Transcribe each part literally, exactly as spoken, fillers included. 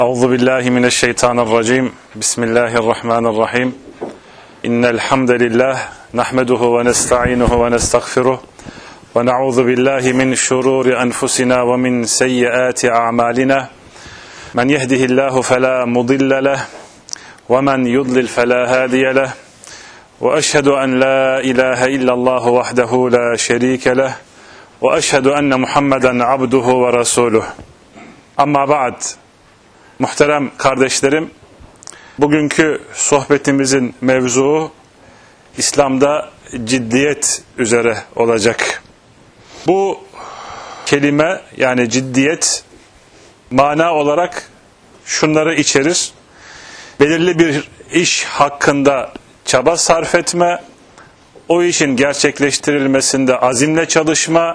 Euzu billahi mineşşeytanirracim. Bismillahirrahmanirrahim. İnnel hamdelellahi nahmeduhu ve nestainuhu ve nestağfiruh ve na'uzu billahi min şururi enfusina ve min seyyiati a'malina. Men yehdihillahu fela mudille leh ve men yudlil fela hadiye leh. Ve eşhedü en la ilahe illallah vahdehu la şerike leh ve eşhedü enne Muhammeden abduhu ve resuluh. Amma ba'd. Muhterem kardeşlerim, bugünkü sohbetimizin mevzuu İslam'da ciddiyet üzere olacak. Bu kelime, yani ciddiyet, mana olarak şunları içerir: belirli bir iş hakkında çaba sarf etme, o işin gerçekleştirilmesinde azimle çalışma,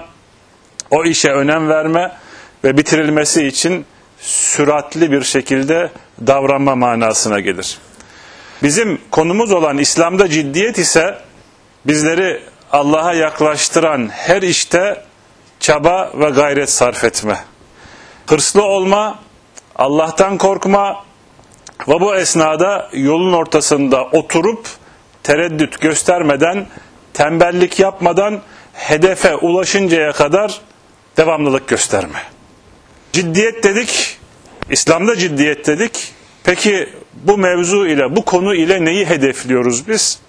o işe önem verme ve bitirilmesi için süratli bir şekilde davranma manasına gelir. Bizim konumuz olan İslam'da ciddiyet ise bizleri Allah'a yaklaştıran her işte çaba ve gayret sarf etme, hırslı olma, Allah'tan korkma ve bu esnada yolun ortasında oturup tereddüt göstermeden, tembellik yapmadan hedefe ulaşıncaya kadar devamlılık gösterme. Ciddiyet dedik, İslam'da ciddiyet dedik. Peki bu mevzu ile, bu konu ile neyi hedefliyoruz biz?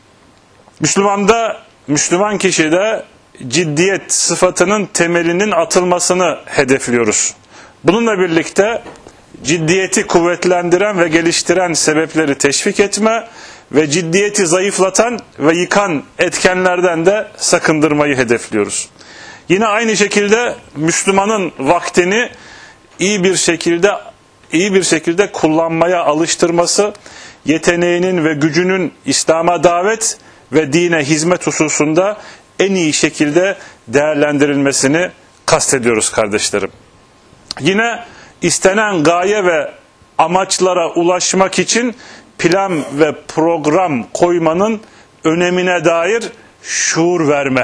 Müslümanda, Müslüman kişide ciddiyet sıfatının temelinin atılmasını hedefliyoruz. Bununla birlikte ciddiyeti kuvvetlendiren ve geliştiren sebepleri teşvik etme ve ciddiyeti zayıflatan ve yıkan etkenlerden de sakındırmayı hedefliyoruz. Yine aynı şekilde Müslümanın vaktini iyi bir şekilde iyi bir şekilde kullanmaya alıştırması, yeteneğinin ve gücünün İslam'a davet ve dine hizmet hususunda en iyi şekilde değerlendirilmesini kastediyoruz kardeşlerim. Yine istenen gaye ve amaçlara ulaşmak için plan ve program koymanın önemine dair şuur verme.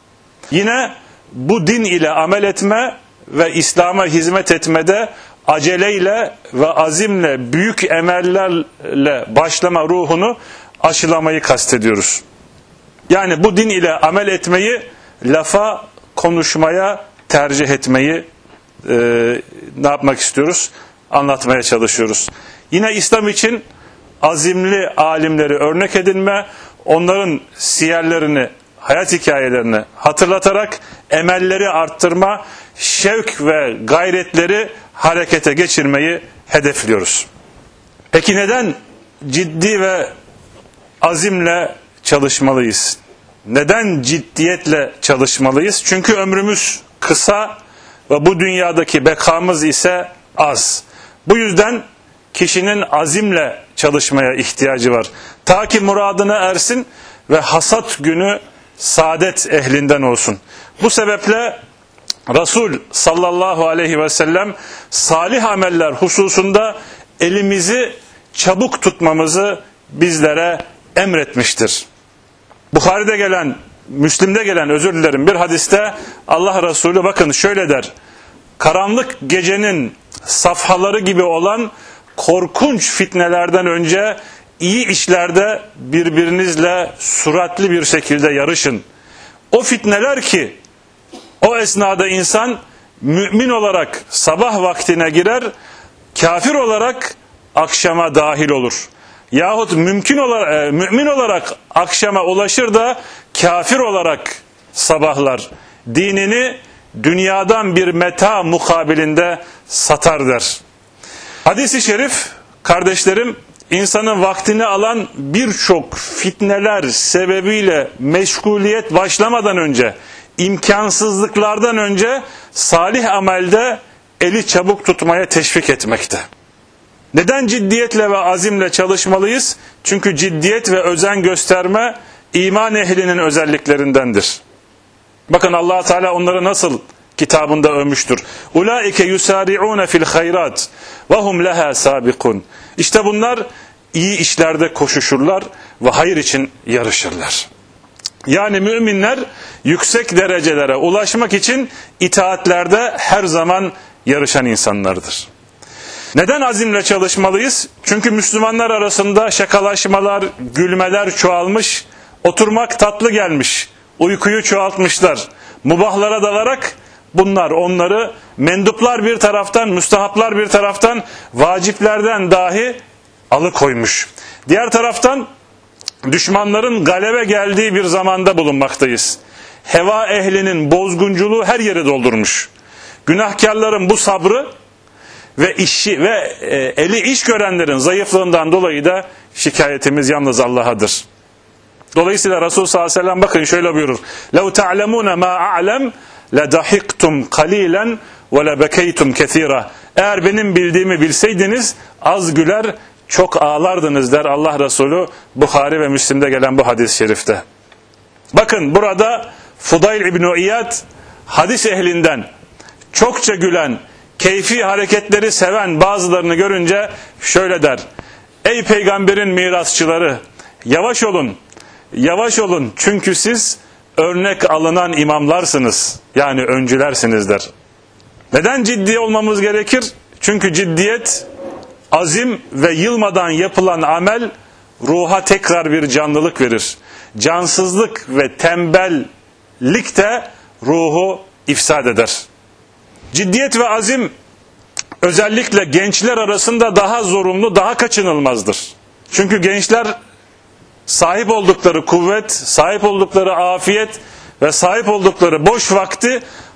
Yine bu din ile amel etme ve İslam'a hizmet etmede aceleyle ve azimle, büyük emellerle başlama ruhunu aşılamayı kastediyoruz. Yani bu din ile amel etmeyi lafa, konuşmaya tercih etmeyi e, ne yapmak istiyoruz? Anlatmaya çalışıyoruz. Yine İslam için azimli alimleri örnek edinme, onların siyerlerini, hayat hikayelerini hatırlatarak emelleri arttırma, şevk ve gayretleri harekete geçirmeyi hedefliyoruz. Peki neden ciddi ve azimle çalışmalıyız? Neden ciddiyetle çalışmalıyız? Çünkü ömrümüz kısa ve bu dünyadaki bekamız ise az. Bu yüzden kişinin azimle çalışmaya ihtiyacı var. Ta ki muradına ersin ve hasat günü saadet ehlinden olsun. Bu sebeple Resul sallallahu aleyhi ve sellem salih ameller hususunda elimizi çabuk tutmamızı bizlere emretmiştir. Buhari'de gelen, Müslim'de gelen, özür dilerim, bir hadiste Allah Resulü bakın şöyle der: karanlık gecenin safhaları gibi olan korkunç fitnelerden önce iyi işlerde birbirinizle süratli bir şekilde yarışın. O fitneler ki o esnada insan mümin olarak sabah vaktine girer, kafir olarak akşama dahil olur. Yahut mümkün olarak, e, mümin olarak akşama ulaşır da kafir olarak sabahlar. Dinini dünyadan bir meta mukabilinde satar der. Hadis-i şerif kardeşlerim, insanın vaktini alan birçok fitneler sebebiyle meşguliyet başlamadan önce, imkansızlıklardan önce salih amelde eli çabuk tutmaya teşvik etmekte. Neden ciddiyetle ve azimle çalışmalıyız? Çünkü ciddiyet ve özen gösterme iman ehlinin özelliklerindendir. Bakın Allah Teala onları nasıl kitabında övmüştür. Ulaike yusari'un fil hayrat ve hum leha sabikun. İşte bunlar iyi işlerde koşuşurlar ve hayır için yarışırlar. Yani müminler yüksek derecelere ulaşmak için itaatlerde her zaman yarışan insanlardır. Neden azimle çalışmalıyız? Çünkü Müslümanlar arasında şakalaşmalar, gülmeler çoğalmış, oturmak tatlı gelmiş, uykuyu çoğaltmışlar. Mubahlara dalarak bunlar onları menduplar bir taraftan, müstahaplar bir taraftan, vaciplerden dahi alıkoymuş. Diğer taraftan düşmanların galebe geldiği bir zamanda bulunmaktayız. Heva ehlinin bozgunculuğu her yeri doldurmuş. Günahkarların bu sabrı ve işi ve e, eli iş görenlerin zayıflığından dolayı da şikayetimiz yalnız Allah'adır. Dolayısıyla Resul sallallahu aleyhi ve sellem bakın şöyle buyurur. لَوْ تَعْلَمُونَ مَا أَعْلَمْ لَدَحِقْتُمْ قَلِيلًا وَلَبَكَيْتُمْ كَثِيرًا. Eğer benim bildiğimi bilseydiniz az güler, çok ağlardınız der Allah Resulü Buhari ve Müslim'de gelen bu hadis-i şerifte. Bakın burada Fudayl İbn-i İyad hadis ehlinden çokça gülen, keyfi hareketleri seven bazılarını görünce şöyle der. Ey peygamberin mirasçıları, yavaş olun, yavaş olun çünkü siz örnek alınan imamlarsınız. Yani öncülersiniz der. Neden ciddi olmamız gerekir? Çünkü ciddiyet, azim ve yılmadan yapılan amel ruha tekrar bir canlılık verir. Cansızlık ve tembellik de ruhu ifsad eder. Ciddiyet ve azim özellikle gençler arasında daha zorunlu, daha kaçınılmazdır. Çünkü gençler sahip oldukları kuvvet, sahip oldukları afiyet ve sahip oldukları boş vakti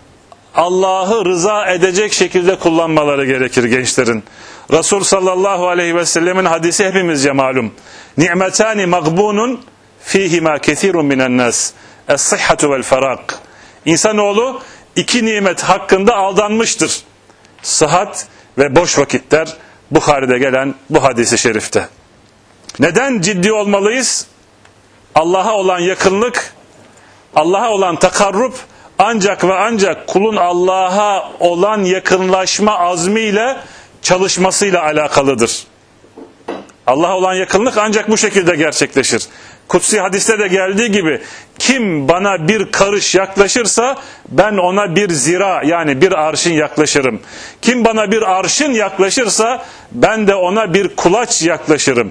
Allah'ı rıza edecek şekilde kullanmaları gerekir gençlerin. Resul sallallahu aleyhi ve sellemin hadisi hepimizce malum. Ni'metani magbunun fihima kethirun minen nas. Es-sıhhatu vel ferak. İnsanoğlu iki nimet hakkında aldanmıştır. Sıhhat ve boş vakitler, Buhari'de gelen bu hadisi şerifte. Neden ciddi olmalıyız? Allah'a olan yakınlık, Allah'a olan takarrub ancak ve ancak kulun Allah'a olan yakınlaşma azmiyle, çalışmasıyla alakalıdır. Allah'a olan yakınlık ancak bu şekilde gerçekleşir. Kutsi hadiste de geldiği gibi kim bana bir karış yaklaşırsa ben ona bir zira yani bir arşın yaklaşırım. Kim bana bir arşın yaklaşırsa ben de ona bir kulaç yaklaşırım.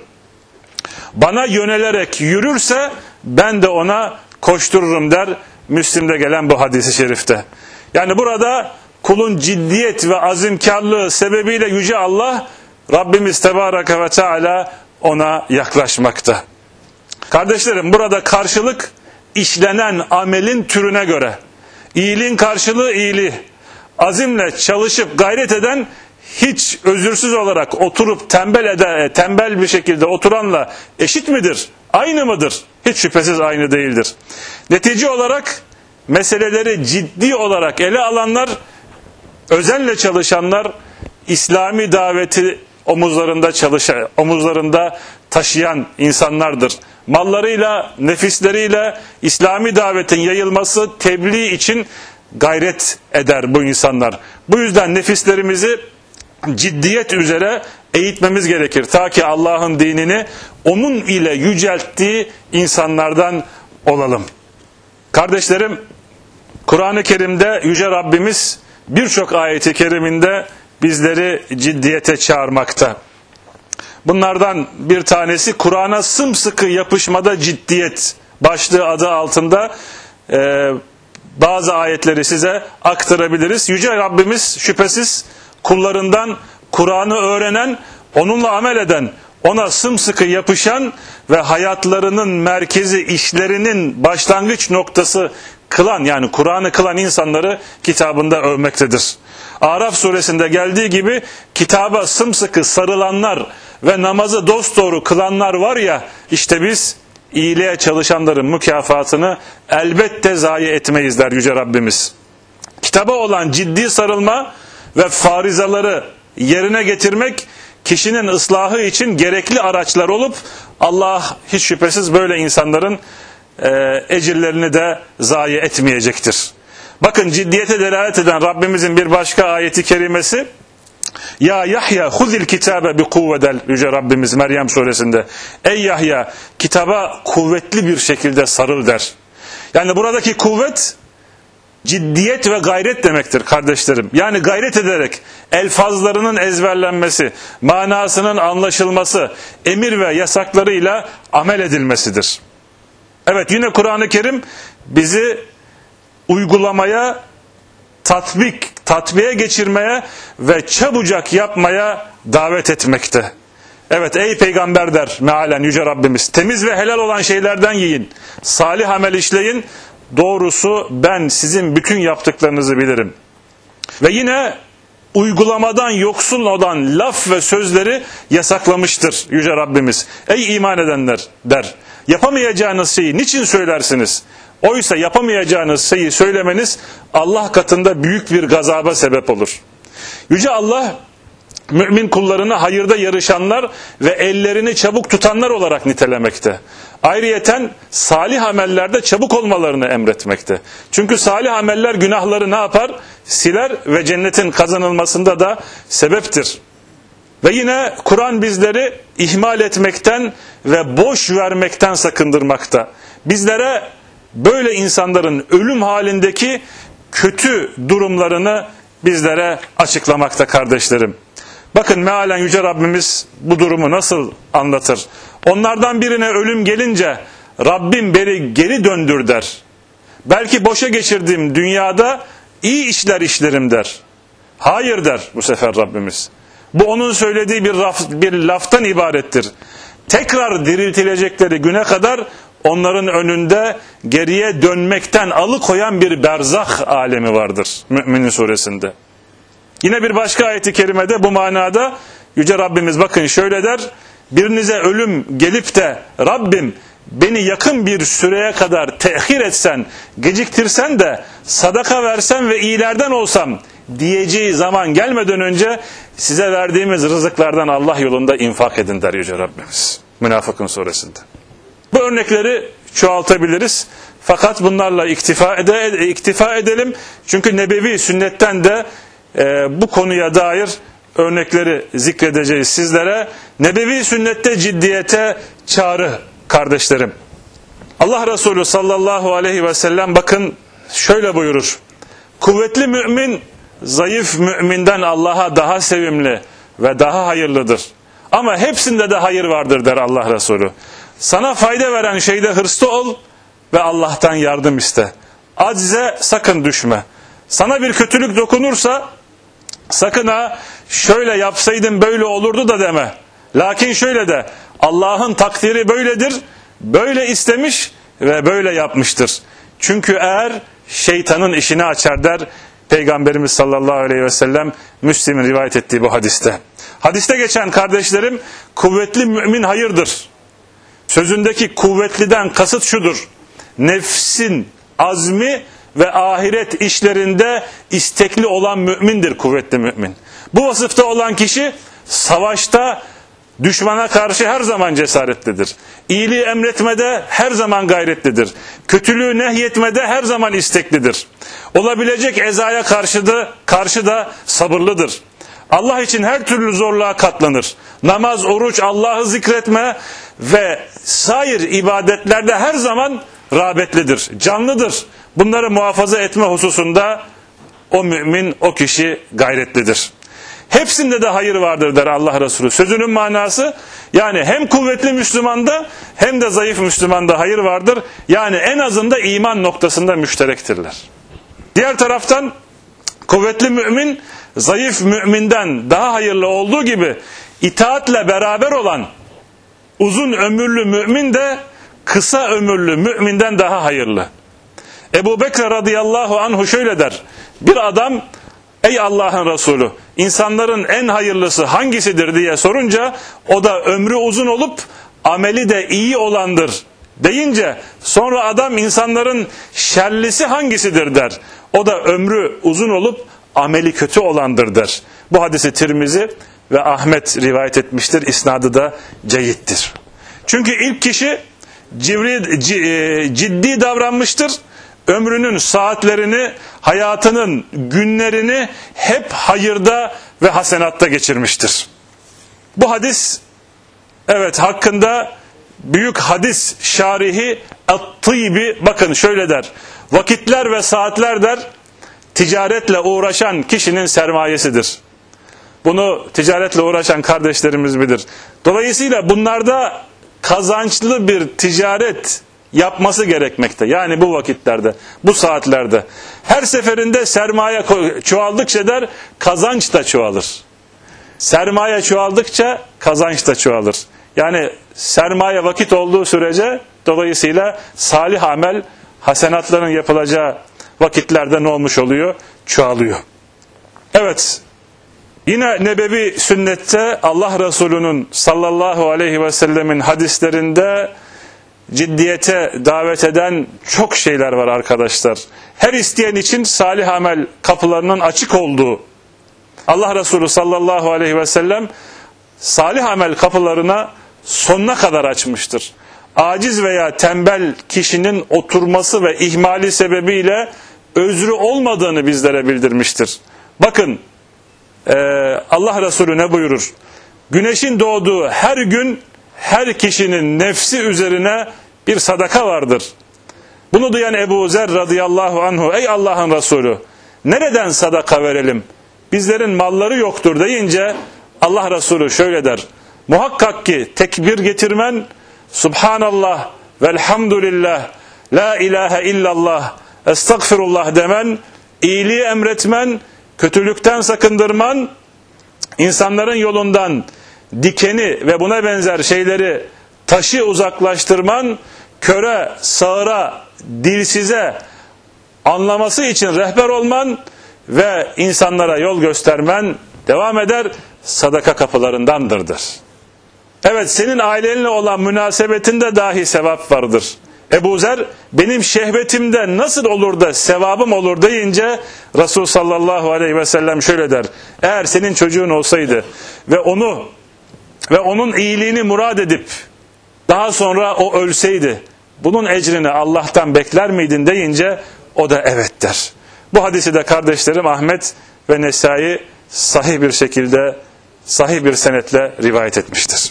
Bana yönelerek yürürse ben de ona koştururum der Müslim'de gelen bu hadisi şerifte. Yani burada kulun ciddiyet ve azimkarlığı sebebiyle Yüce Allah, Rabbimiz Tebareke ve Teala ona yaklaşmakta. Kardeşlerim, burada karşılık işlenen amelin türüne göre. İyiliğin karşılığı iyiliği. Azimle çalışıp gayret eden, hiç özürsüz olarak oturup tembel ede, tembel bir şekilde oturanla eşit midir? Aynı mıdır? Hiç şüphesiz aynı değildir. Netice olarak meseleleri ciddi olarak ele alanlar, özenle çalışanlar, İslami daveti omuzlarında çalışan, omuzlarında taşıyan insanlardır. Mallarıyla, nefisleriyle İslami davetin yayılması, tebliğ için gayret eder bu insanlar. Bu yüzden nefislerimizi ciddiyet üzere eğitmemiz gerekir. Ta ki Allah'ın dinini onun ile yücelttiği insanlardan olalım. Kardeşlerim, Kur'an-ı Kerim'de Yüce Rabbimiz birçok ayeti keriminde bizleri ciddiyete çağırmakta. Bunlardan bir tanesi Kur'an'a sımsıkı yapışmada ciddiyet başlığı adı altında e, bazı ayetleri size aktarabiliriz. Yüce Rabbimiz şüphesiz kullarından Kur'an'ı öğrenen, onunla amel eden, ona sımsıkı yapışan ve hayatlarının merkezi, işlerinin başlangıç noktası kılan, yani Kur'an'ı kılan insanları kitabında övmektedir. Araf suresinde geldiği gibi kitaba sımsıkı sarılanlar ve namazı dosdoğru kılanlar var ya, işte biz iyiliğe çalışanların mükafatını elbette zayi etmeyiz der Yüce Rabbimiz. Kitaba olan ciddi sarılma ve farizaları yerine getirmek kişinin ıslahı için gerekli araçlar olup Allah hiç şüphesiz böyle insanların e, ecirlerini de zayi etmeyecektir. Bakın ciddiyete delalet eden Rabbimizin bir başka ayeti kerimesi, Ya Yahya huzil kitabe bi kuvvedel, Yüce Rabbimiz Meryem suresinde, ey Yahya kitaba kuvvetli bir şekilde sarıl der. Yani buradaki kuvvet ciddiyet ve gayret demektir kardeşlerim. Yani gayret ederek elfazlarının ezberlenmesi, manasının anlaşılması, emir ve yasaklarıyla amel edilmesidir. Evet, yine Kur'an-ı Kerim bizi uygulamaya, tatbik, tatbiye geçirmeye ve çabucak yapmaya davet etmekte. Evet, ey peygamber der mealen Yüce Rabbimiz, temiz ve helal olan şeylerden yiyin, salih amel işleyin, doğrusu ben sizin bütün yaptıklarınızı bilirim. Ve yine uygulamadan yoksul olan laf ve sözleri yasaklamıştır Yüce Rabbimiz. Ey iman edenler der, yapamayacağınız şeyi niçin söylersiniz? Oysa yapamayacağınız şeyi söylemeniz Allah katında büyük bir gazaba sebep olur. Yüce Allah mümin kullarını hayırda yarışanlar ve ellerini çabuk tutanlar olarak nitelemekte. Ayrıyeten salih amellerde çabuk olmalarını emretmekte. Çünkü salih ameller günahları ne yapar? Siler ve cennetin kazanılmasında da sebeptir. Ve yine Kur'an bizleri ihmal etmekten ve boş vermekten sakındırmakta. Bizlere böyle insanların ölüm halindeki kötü durumlarını bizlere açıklamakta kardeşlerim. Bakın mealen Yüce Rabbimiz bu durumu nasıl anlatır? Onlardan birine ölüm gelince Rabbim beni geri döndür der. Belki boşa geçirdiğim dünyada iyi işler işlerim der. Hayır der bu sefer Rabbimiz. Bu onun söylediği bir, laf, bir laftan ibarettir. Tekrar diriltilecekleri güne kadar onların önünde geriye dönmekten alıkoyan bir berzah alemi vardır Mü'minin suresinde. Yine bir başka ayet-i kerimede bu manada Yüce Rabbimiz bakın şöyle der. Birinize ölüm gelip de Rabbim beni yakın bir süreye kadar tehir etsen, geciktirsen de sadaka versen ve iyilerden olsam diyeceği zaman gelmeden önce size verdiğimiz rızıklardan Allah yolunda infak edin der Yüce Rabbimiz. Münafıkun suresinde. Bu örnekleri çoğaltabiliriz. Fakat bunlarla iktifa, ede, iktifa edelim. Çünkü nebevi sünnetten de e, bu konuya dair örnekleri zikredeceğiz sizlere. Nebevi sünnette ciddiyete çağrı kardeşlerim. Allah Resulü sallallahu aleyhi ve sellem bakın şöyle buyurur. Kuvvetli mümin zayıf müminden Allah'a daha sevimli ve daha hayırlıdır. Ama hepsinde de hayır vardır der Allah Resulü. Sana fayda veren şeyde hırslı ol ve Allah'tan yardım iste. Acize sakın düşme. Sana bir kötülük dokunursa sakın ha şöyle yapsaydın böyle olurdu da deme. Lakin şöyle de Allah'ın takdiri böyledir, böyle istemiş ve böyle yapmıştır. Çünkü eğer şeytanın işini açar der Peygamberimiz sallallahu aleyhi ve sellem Müslim'in rivayet ettiği bu hadiste. Hadiste geçen kardeşlerim kuvvetli mümin hayırdır. Sözündeki kuvvetliden kasıt şudur. Nefsin azmi ve ahiret işlerinde istekli olan mümindir kuvvetli mümin. Bu vasıfta olan kişi savaşta düşmana karşı her zaman cesaretlidir. İyiliği emretmede her zaman gayretlidir. Kötülüğü nehyetmede her zaman isteklidir. Olabilecek ezaya karşı da, karşı da sabırlıdır. Allah için her türlü zorluğa katlanır. Namaz, oruç, Allah'ı zikretme ve sair ibadetlerde her zaman rağbetlidir, canlıdır. Bunları muhafaza etme hususunda o mümin, o kişi gayretlidir. Hepsinde de hayır vardır der Allah Resulü. Sözünün manası yani hem kuvvetli Müslümanda hem de zayıf Müslümanda hayır vardır. Yani en azında iman noktasında müşterektirler. Diğer taraftan kuvvetli mümin zayıf müminden daha hayırlı olduğu gibi itaatle beraber olan uzun ömürlü mümin de kısa ömürlü müminden daha hayırlı. Ebu Bekir radıyallahu anhu şöyle der. Bir adam ey Allah'ın Resulü insanların en hayırlısı hangisidir diye sorunca o da ömrü uzun olup ameli de iyi olandır deyince sonra adam insanların şerlisi hangisidir der. O da ömrü uzun olup ameli kötü olandır der. Bu hadisi Tirmizi ve Ahmet rivayet etmiştir. İsnadı da ceyittir. Çünkü ilk kişi ciddi davranmıştır. Ömrünün saatlerini, hayatının günlerini hep hayırda ve hasenatta geçirmiştir. Bu hadis, evet hakkında büyük hadis şarihi At-Tıbi bakın şöyle der. Vakitler ve saatler der ticaretle uğraşan kişinin sermayesidir. Bunu ticaretle uğraşan kardeşlerimiz bilir. Dolayısıyla bunlarda kazançlı bir ticaret yapması gerekmekte. Yani bu vakitlerde, bu saatlerde. Her seferinde sermaye çoğaldıkça der, kazanç da çoğalır. Sermaye çoğaldıkça kazanç da çoğalır. Yani sermaye vakit olduğu sürece dolayısıyla salih amel, hasenatların yapılacağı vakitlerde ne olmuş oluyor? Çoğalıyor. Evet. Yine nebevi sünnette Allah Resulü'nün sallallahu aleyhi ve sellemin hadislerinde ciddiyete davet eden çok şeyler var arkadaşlar. Her isteyen için salih amel kapılarının açık olduğu, Allah Resulü sallallahu aleyhi ve sellem salih amel kapılarına sonuna kadar açmıştır. Aciz veya tembel kişinin oturması ve ihmali sebebiyle özrü olmadığını bizlere bildirmiştir. Bakın Allah Resulü ne buyurur? Güneşin doğduğu her gün her kişinin nefsi üzerine bir sadaka vardır. Bunu duyan Ebu Zer radıyallahu anhu, ey Allah'ın Resulü, nereden sadaka verelim? Bizlerin malları yoktur deyince Allah Resulü şöyle der: muhakkak ki tekbir getirmen, Subhanallah velhamdülillah, la ilahe illallah, estağfirullah demen, iyiliği emretmen, kötülükten sakındırman, insanların yolundan dikeni ve buna benzer şeyleri, taşı uzaklaştırman, köre, sağıra, dilsize anlaması için rehber olman ve insanlara yol göstermen, devam eder, sadaka kapılarındandırdır. Evet, senin ailenle olan münasebetinde dahi sevap vardır. Ebu Zer, benim şehvetimde nasıl olur da sevabım olur deyince Resul sallallahu aleyhi ve sellem şöyle der: eğer senin çocuğun olsaydı ve onu ve onun iyiliğini murad edip daha sonra o ölseydi, bunun ecrini Allah'tan bekler miydin deyince o da evet der. Bu hadisi de kardeşlerim Ahmet ve Nesai sahih bir şekilde, sahih bir senetle rivayet etmiştir.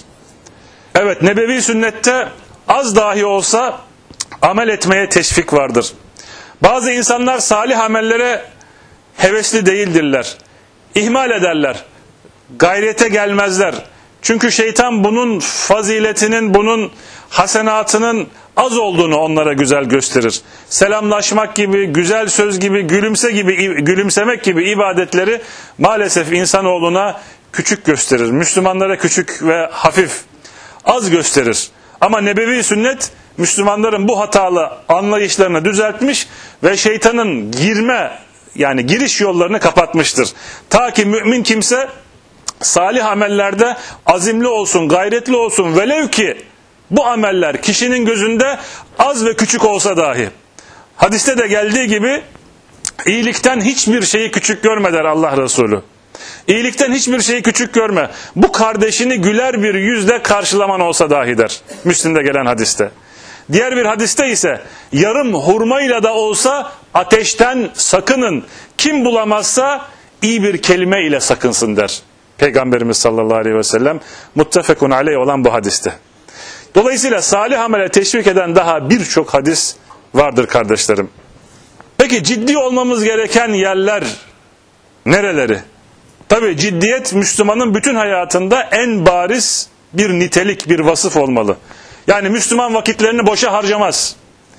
Evet, nebevi sünnette az dahi olsa amel etmeye teşvik vardır. Bazı insanlar salih amellere hevesli değildirler. İhmal ederler. Gayrete gelmezler. Çünkü şeytan bunun faziletinin, bunun hasenatının az olduğunu onlara güzel gösterir. Selamlaşmak gibi, güzel söz gibi, gülümse gibi, gülümsemek gibi ibadetleri maalesef insanoğluna küçük gösterir. Müslümanlara küçük ve hafif, az gösterir. Ama nebevi sünnet Müslümanların bu hatalı anlayışlarını düzeltmiş ve şeytanın girme, yani giriş yollarını kapatmıştır. Ta ki mümin kimse salih amellerde azimli olsun, gayretli olsun, velev ki bu ameller kişinin gözünde az ve küçük olsa dahi. Hadiste de geldiği gibi iyilikten hiçbir şeyi küçük görme der Allah Resulü. İyilikten hiçbir şeyi küçük görme. Bu kardeşini güler bir yüzle karşılaman olsa dahi der. Müslim'de gelen hadiste. Diğer bir hadiste ise yarım hurmayla da olsa ateşten sakının. Kim bulamazsa iyi bir kelime ile sakınsın der. Peygamberimiz sallallahu aleyhi ve sellem muttefekun aleyh olan bu hadiste. Dolayısıyla salih amele teşvik eden daha birçok hadis vardır kardeşlerim. Peki ciddi olmamız gereken yerler nereleri? Tabii ciddiyet Müslümanın bütün hayatında en bariz bir nitelik, bir vasıf olmalı. Yani Müslüman vakitlerini boşa harcamaz.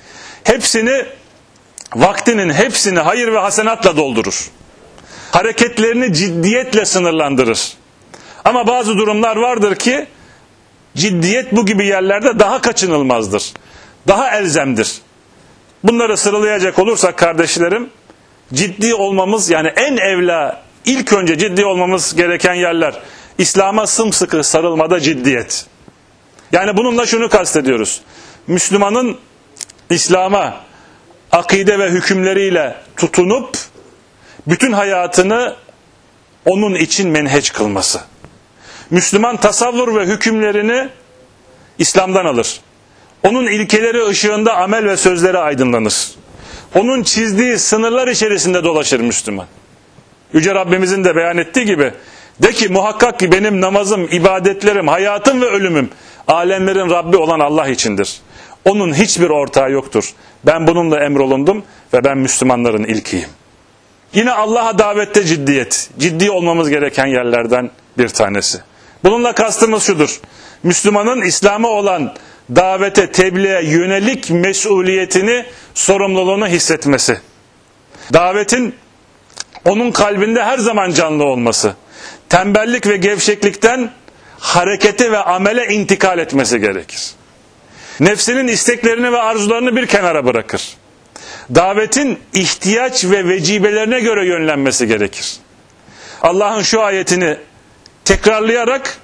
Hepsini, vaktinin hepsini hayır ve hasenatla doldurur. Hareketlerini ciddiyetle sınırlandırır. Ama bazı durumlar vardır ki ciddiyet bu gibi yerlerde daha kaçınılmazdır. Daha elzemdir. Bunları sıralayacak olursak kardeşlerim, ciddi olmamız, yani en evla ilk önce ciddi olmamız gereken yerler, İslam'a sımsıkı sarılmada ciddiyet. Yani bununla şunu kastediyoruz: Müslümanın İslam'a akide ve hükümleriyle tutunup bütün hayatını onun için menheç kılması. Müslüman tasavvur ve hükümlerini İslam'dan alır. Onun ilkeleri ışığında amel ve sözleri aydınlanır. Onun çizdiği sınırlar içerisinde dolaşır Müslüman. Yüce Rabbimizin de beyan ettiği gibi, de ki muhakkak ki benim namazım, ibadetlerim, hayatım ve ölümüm alemlerin Rabbi olan Allah içindir. Onun hiçbir ortağı yoktur. Ben bununla emrolundum ve ben Müslümanların ilkiyim. Yine Allah'a davette ciddiyet. Ciddi olmamız gereken yerlerden bir tanesi. Bununla kastımız şudur. Müslümanın İslam'a olan davete, tebliğe yönelik mesuliyetini, sorumluluğunu hissetmesi. Davetin onun kalbinde her zaman canlı olması. Tembellik ve gevşeklikten harekete ve amele intikal etmesi gerekir. Nefsinin isteklerini ve arzularını bir kenara bırakır. Davetin ihtiyaç ve vecibelerine göre yönlenmesi gerekir. Allah'ın şu ayetini tekrarlayarak,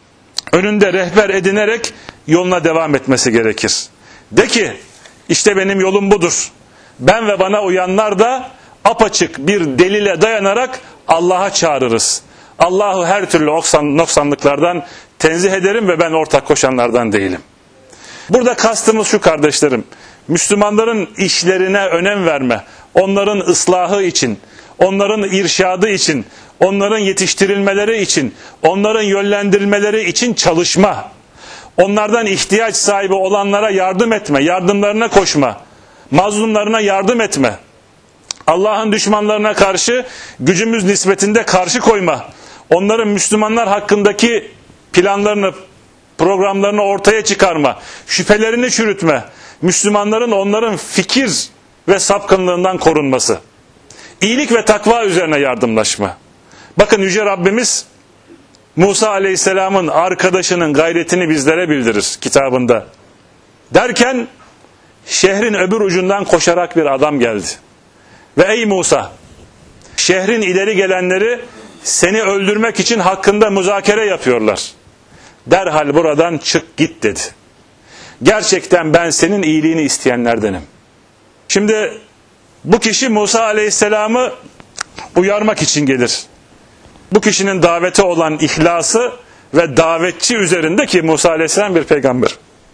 önünde rehber edinerek yoluna devam etmesi gerekir. De ki, işte benim yolum budur. Ben ve bana uyanlar da apaçık bir delile dayanarak Allah'a çağırırız. Allah'ı her türlü noksanlıklardan tenzih ederim ve ben ortak koşanlardan değilim. Burada kastımız şu kardeşlerim, Müslümanların işlerine önem verme, onların ıslahı için, onların irşadı için, onların yetiştirilmeleri için, onların yönlendirilmeleri için çalışma, onlardan ihtiyaç sahibi olanlara yardım etme, yardımlarına koşma, mazlumlarına yardım etme, Allah'ın düşmanlarına karşı gücümüz nispetinde karşı koyma, onların Müslümanlar hakkındaki planlarını, programlarını ortaya çıkarma, şüphelerini çürütme, Müslümanların onların fikir ve sapkınlığından korunması, iyilik ve takva üzerine yardımlaşma. Bakın Yüce Rabbimiz Musa Aleyhisselam'ın arkadaşının gayretini bizlere bildirir kitabında. Derken şehrin öbür ucundan koşarak bir adam geldi. Ve ey Musa, şehrin ileri gelenleri seni öldürmek için hakkında müzakere yapıyorlar. Derhal buradan çık git dedi. Gerçekten ben senin iyiliğini isteyenlerdenim. Şimdi bu kişi Musa Aleyhisselam'ı uyarmak için gelir. Bu kişinin davete olan ihlası ve davetçi üzerinde, ki Musa Aleyhisselam bir peygamber,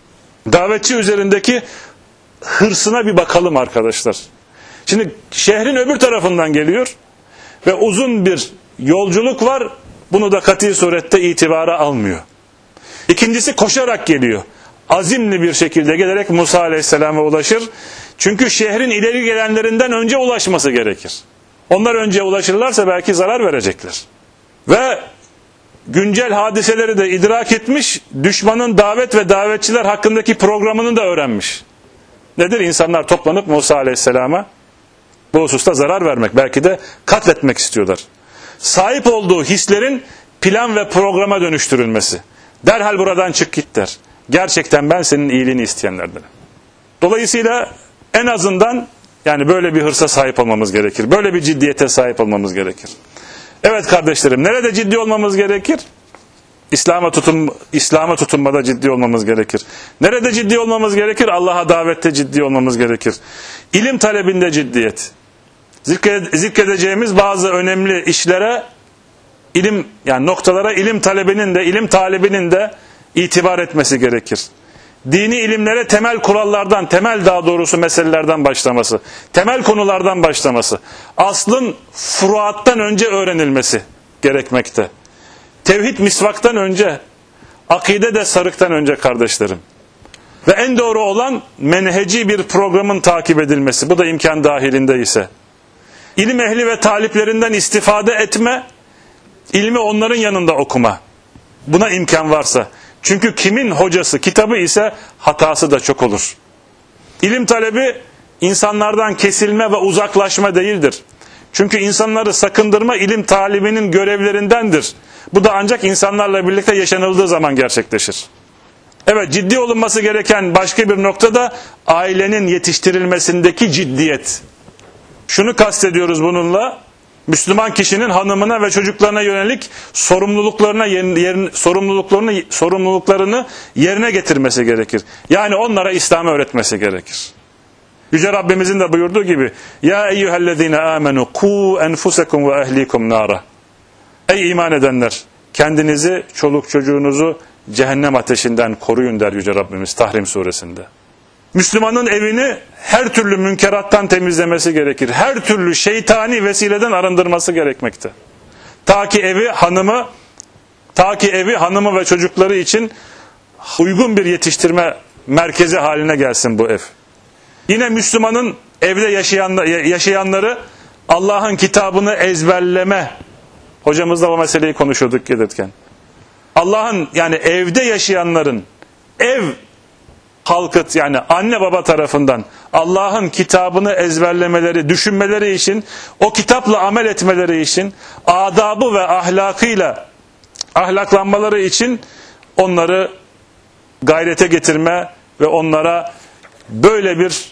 davetçi üzerindeki hırsına bir bakalım arkadaşlar. Şimdi şehrin öbür tarafından geliyor ve uzun bir yolculuk var. Bunu da kat'i surette itibara almıyor. İkincisi koşarak geliyor. Azimli bir şekilde gelerek Musa Aleyhisselam'a ulaşır. Çünkü şehrin ileri gelenlerinden önce ulaşması gerekir. Onlar önce ulaşırlarsa belki zarar verecekler. Ve güncel hadiseleri de idrak etmiş, düşmanın davet ve davetçiler hakkındaki programını da öğrenmiş. Nedir? İnsanlar toplanıp Musa Aleyhisselam'a bu hususta zarar vermek, belki de katletmek istiyorlar. Sahip olduğu hislerin plan ve programa dönüştürülmesi. Derhal buradan çık git der. Gerçekten ben senin iyiliğini isteyenlerdenim. Dolayısıyla en azından yani böyle bir hırsa sahip olmamız gerekir. Böyle bir ciddiyete sahip olmamız gerekir. Evet kardeşlerim, nerede ciddi olmamız gerekir? İslam'a tutun, İslam'a tutunmada ciddi olmamız gerekir. Nerede ciddi olmamız gerekir? Allah'a davette ciddi olmamız gerekir. İlim talebinde ciddiyet. Zikredeceğimiz bazı önemli işlere, ilim yani noktalara ilim talebinin de ilim talebinin de itibar etmesi gerekir. Dini ilimlere temel kurallardan, temel daha doğrusu meselelerden başlaması, temel konulardan başlaması, aslın furuattan önce öğrenilmesi gerekmekte. Tevhid misvaktan önce, akide de sarıktan önce kardeşlerim. Ve en doğru olan menheci bir programın takip edilmesi. Bu da imkan dahilinde ise. İlim ehli ve taliplerinden istifade etme, ilmi onların yanında okuma. Buna imkan varsa. Çünkü kimin hocası, kitabı ise hatası da çok olur. İlim talebi insanlardan kesilme ve uzaklaşma değildir. Çünkü insanları sakındırma ilim talibinin görevlerindendir. Bu da ancak insanlarla birlikte yaşanıldığı zaman gerçekleşir. Evet, ciddi olunması gereken başka bir nokta da ailenin yetiştirilmesindeki ciddiyet. Şunu kastediyoruz bununla, Müslüman kişinin hanımına ve çocuklarına yönelik sorumluluklarına yerin, yerin, sorumluluklarını sorumluluklarını yerine getirmesi gerekir. Yani onlara İslam'ı öğretmesi gerekir. Yüce Rabbimizin de buyurduğu gibi: "Ya eyyühellezine amenu ku enfusekum ve ehlikum nara." Ey iman edenler, kendinizi, çoluk çocuğunuzu cehennem ateşinden koruyun der Yüce Rabbimiz Tahrim suresinde. Müslümanın evini her türlü münkerattan temizlemesi gerekir. Her türlü şeytani vesileden arındırması gerekmekte. Ta ki evi hanımı, ta ki evi hanımı ve çocukları için uygun bir yetiştirme merkezi haline gelsin bu ev. Yine Müslümanın evde yaşayan, yaşayanları Allah'ın kitabını ezberleme. Hocamızla o meseleyi konuşuyorduk gelirken. Allah'ın, yani evde yaşayanların, ev halkı, yani anne baba tarafından Allah'ın kitabını ezberlemeleri, düşünmeleri için, o kitapla amel etmeleri için, adabı ve ahlakıyla ahlaklanmaları için onları gayrete getirme ve onlara böyle bir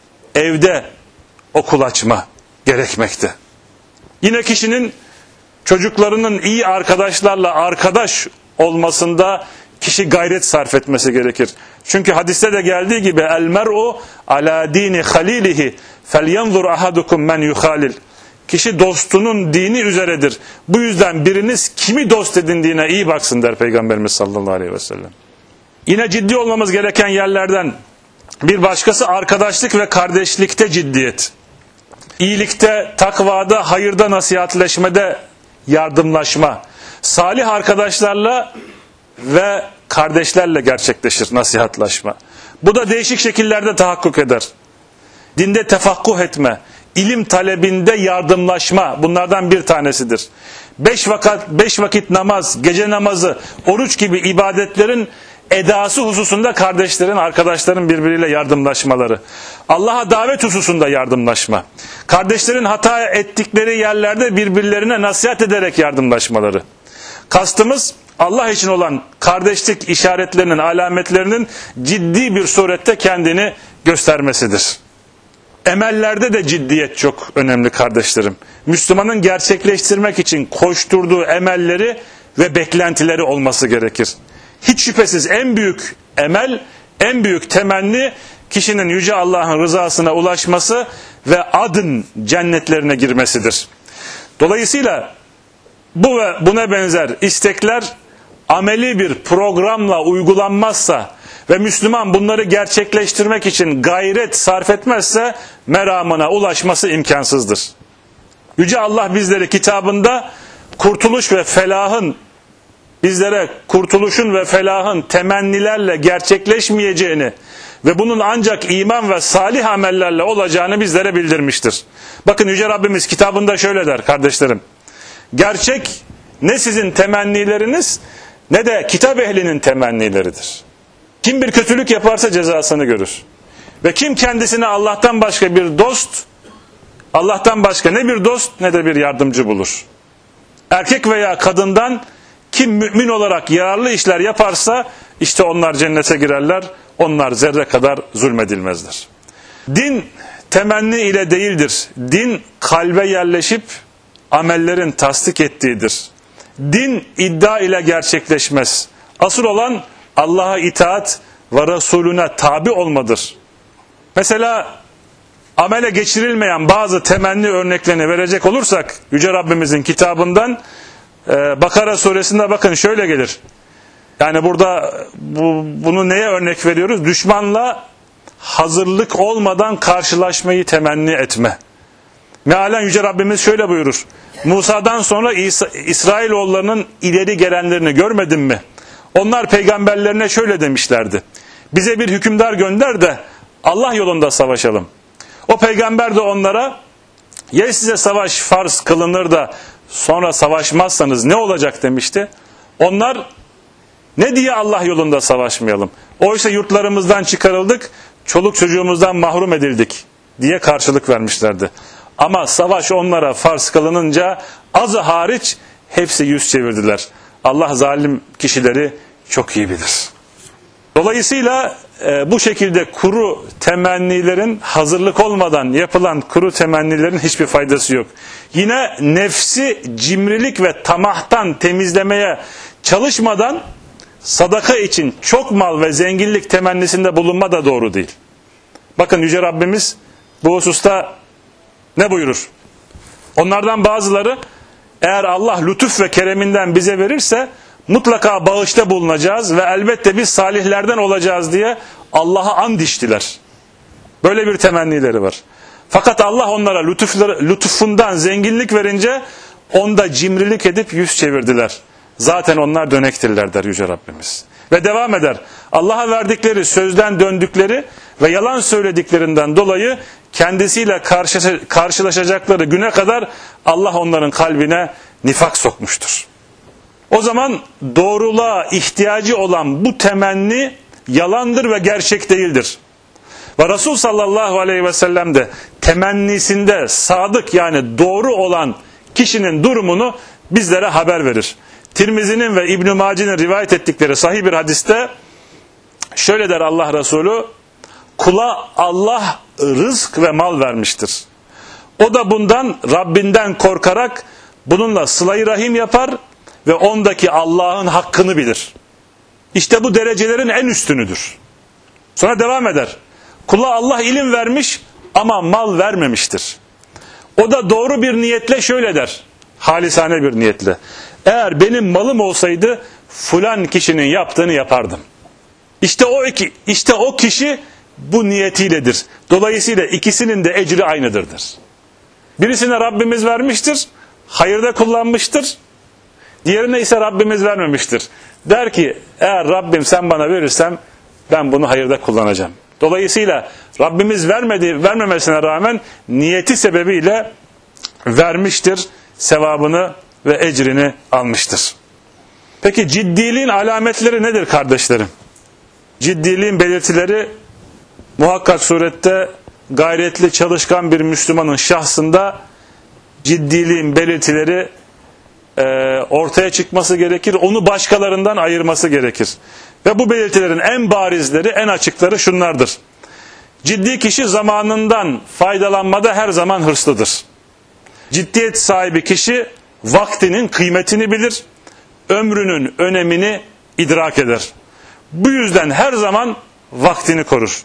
evde okul açma gerekmekte. Yine kişinin çocuklarının iyi arkadaşlarla arkadaş olmasında kişi gayret sarf etmesi gerekir. Çünkü hadiste de geldiği gibi el mer'u ala dini halilihi felyanzur ahadukum men yuhalil. Kişi dostunun dini üzeredir. Bu yüzden biriniz kimi dost edindiğine iyi baksın der Peygamberimiz sallallahu aleyhi ve sellem. Yine ciddi olmamız gereken yerlerden bir başkası arkadaşlık ve kardeşlikte ciddiyet. İyilikte, takvada, hayırda, nasihatleşmede yardımlaşma. Salih arkadaşlarla ve kardeşlerle gerçekleşir nasihatlaşma. Bu da değişik şekillerde tahakkuk eder. Dinde tefakkuh etme, ilim talebinde yardımlaşma bunlardan bir tanesidir. Beş vakit, beş vakit namaz, gece namazı, oruç gibi ibadetlerin edası hususunda kardeşlerin, arkadaşların birbiriyle yardımlaşmaları. Allah'a davet hususunda yardımlaşma. Kardeşlerin hata ettikleri yerlerde birbirlerine nasihat ederek yardımlaşmaları. Kastımız Allah için olan kardeşlik işaretlerinin, alametlerinin ciddi bir surette kendini göstermesidir. Emellerde de ciddiyet çok önemli kardeşlerim. Müslümanın gerçekleştirmek için koşturduğu emelleri ve beklentileri olması gerekir. Hiç şüphesiz en büyük emel, en büyük temenni kişinin Yüce Allah'ın rızasına ulaşması ve adın cennetlerine girmesidir. Dolayısıyla bu ve buna benzer istekler ameli bir programla uygulanmazsa ve Müslüman bunları gerçekleştirmek için gayret sarf etmezse meramına ulaşması imkansızdır. Yüce Allah bizleri kitabında kurtuluş ve felahın, bizlere kurtuluşun ve felahın temennilerle gerçekleşmeyeceğini ve bunun ancak iman ve salih amellerle olacağını bizlere bildirmiştir. Bakın Yüce Rabbimiz kitabında şöyle der kardeşlerim. Gerçek ne sizin temennileriniz ne de kitap ehlinin temennileridir. Kim bir kötülük yaparsa cezasını görür. Ve kim kendisine Allah'tan başka bir dost, Allah'tan başka ne bir dost ne de bir yardımcı bulur. Erkek veya kadından kim mümin olarak yararlı işler yaparsa işte onlar cennete girerler, onlar zerre kadar zulmedilmezler. Din temenni ile değildir. Din kalbe yerleşip amellerin tasdik ettiğidir. Din iddia ile gerçekleşmez. Asıl olan Allah'a itaat ve Resulüne tabi olmadır. Mesela amele geçirilmeyen bazı temenni örneklerini verecek olursak Yüce Rabbimizin kitabından Bakara suresinde bakın şöyle gelir. Yani burada bu, bunu neye örnek veriyoruz? Düşmanla hazırlık olmadan karşılaşmayı temenni etme. Mealen Yüce Rabbimiz şöyle buyurur. Musa'dan sonra İsa, İsrailoğullarının ileri gelenlerini görmedin mi? Onlar peygamberlerine şöyle demişlerdi. Bize bir hükümdar gönder de Allah yolunda savaşalım. O peygamber de onlara ya size savaş farz kılınır da sonra savaşmazsanız ne olacak demişti. Onlar ne diye Allah yolunda savaşmayalım? Oysa yurtlarımızdan çıkarıldık, çoluk çocuğumuzdan mahrum edildik diye karşılık vermişlerdi. Ama savaş onlara farz kılınınca azı hariç hepsi yüz çevirdiler. Allah zalim kişileri çok iyi bilir. Dolayısıyla e, bu şekilde kuru temennilerin, hazırlık olmadan yapılan kuru temennilerin hiçbir faydası yok. Yine nefsi cimrilik ve tamahtan temizlemeye çalışmadan sadaka için çok mal ve zenginlik temennisinde bulunma da doğru değil. Bakın Yüce Rabbimiz bu hususta ne buyurur? Onlardan bazıları eğer Allah lütuf ve kereminden bize verirse mutlaka bağışta bulunacağız ve elbette biz salihlerden olacağız diye Allah'a and içtiler. Böyle bir temennileri var. Fakat Allah onlara lütfundan zenginlik verince onda cimrilik edip yüz çevirdiler. Zaten onlar dönektirler der Yüce Rabbimiz. Ve devam eder. Allah'a verdikleri sözden döndükleri ve yalan söylediklerinden dolayı kendisiyle karşı, karşılaşacakları güne kadar Allah onların kalbine nifak sokmuştur. O zaman doğruluğa ihtiyacı olan bu temenni yalandır ve gerçek değildir. Ve Resul sallallahu aleyhi ve sellem de temennisinde sadık, yani doğru olan kişinin durumunu bizlere haber verir. Tirmizi'nin ve İbn-i Mace'nin rivayet ettikleri sahih bir hadiste şöyle der Allah Resulü: kula Allah rızk ve mal vermiştir. O da bundan, Rabbinden korkarak bununla sıla-i rahim yapar ve ondaki Allah'ın hakkını bilir. İşte bu derecelerin en üstünüdür. Sonra devam eder. Kula Allah ilim vermiş ama mal vermemiştir. O da doğru bir niyetle şöyle der, halisane bir niyetle: eğer benim malım olsaydı fulan kişinin yaptığını yapardım. İşte o iki, işte o kişi bu niyetiyledir. Dolayısıyla ikisinin de ecri aynıdırdır. Birisine Rabbimiz vermiştir, hayırda kullanmıştır. Diğerine ise Rabbimiz vermemiştir. Der ki, eğer Rabbim sen bana verirsen ben bunu hayırda kullanacağım. Dolayısıyla Rabbimiz vermedi, vermemesine rağmen niyeti sebebiyle vermiştir, sevabını ve ecrini almıştır. Peki ciddiliğin alametleri nedir kardeşlerim? Ciddiliğin belirtileri muhakkak surette gayretli, çalışkan bir Müslümanın şahsında ciddiliğin belirtileri e, ortaya çıkması gerekir. Onu başkalarından ayırması gerekir. Ve bu belirtilerin en barizleri, en açıkları şunlardır. Ciddi kişi zamanından faydalanmada her zaman hırslıdır. Ciddiyet sahibi kişi vaktinin kıymetini bilir, ömrünün önemini idrak eder. Bu yüzden her zaman vaktini korur.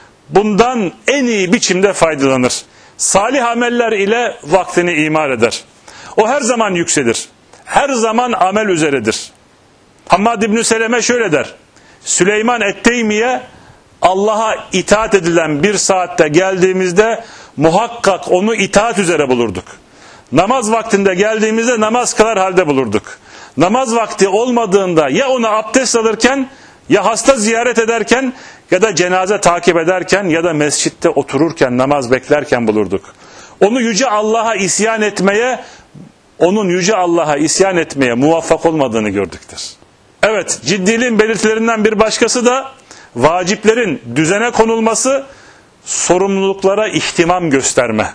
Bundan en iyi biçimde faydalanır. Salih ameller ile vaktini imar eder. O her zaman yükselir. Her zaman amel üzeredir. Hammad İbn-i Seleme şöyle der: Süleyman et-Teymiye, Allah'a itaat edilen bir saatte geldiğimizde muhakkak onu itaat üzere bulurduk. Namaz vaktinde geldiğimizde namaz kılar halde bulurduk. Namaz vakti olmadığında ya onu abdest alırken, ya hasta ziyaret ederken, ya da cenaze takip ederken, ya da mescitte otururken, namaz beklerken bulurduk. Onu yüce Allah'a isyan etmeye, onun yüce Allah'a isyan etmeye muvaffak olmadığını gördüktür. Evet, ciddiliğin belirtilerinden bir başkası da vaciplerin düzene konulması, sorumluluklara ihtimam gösterme.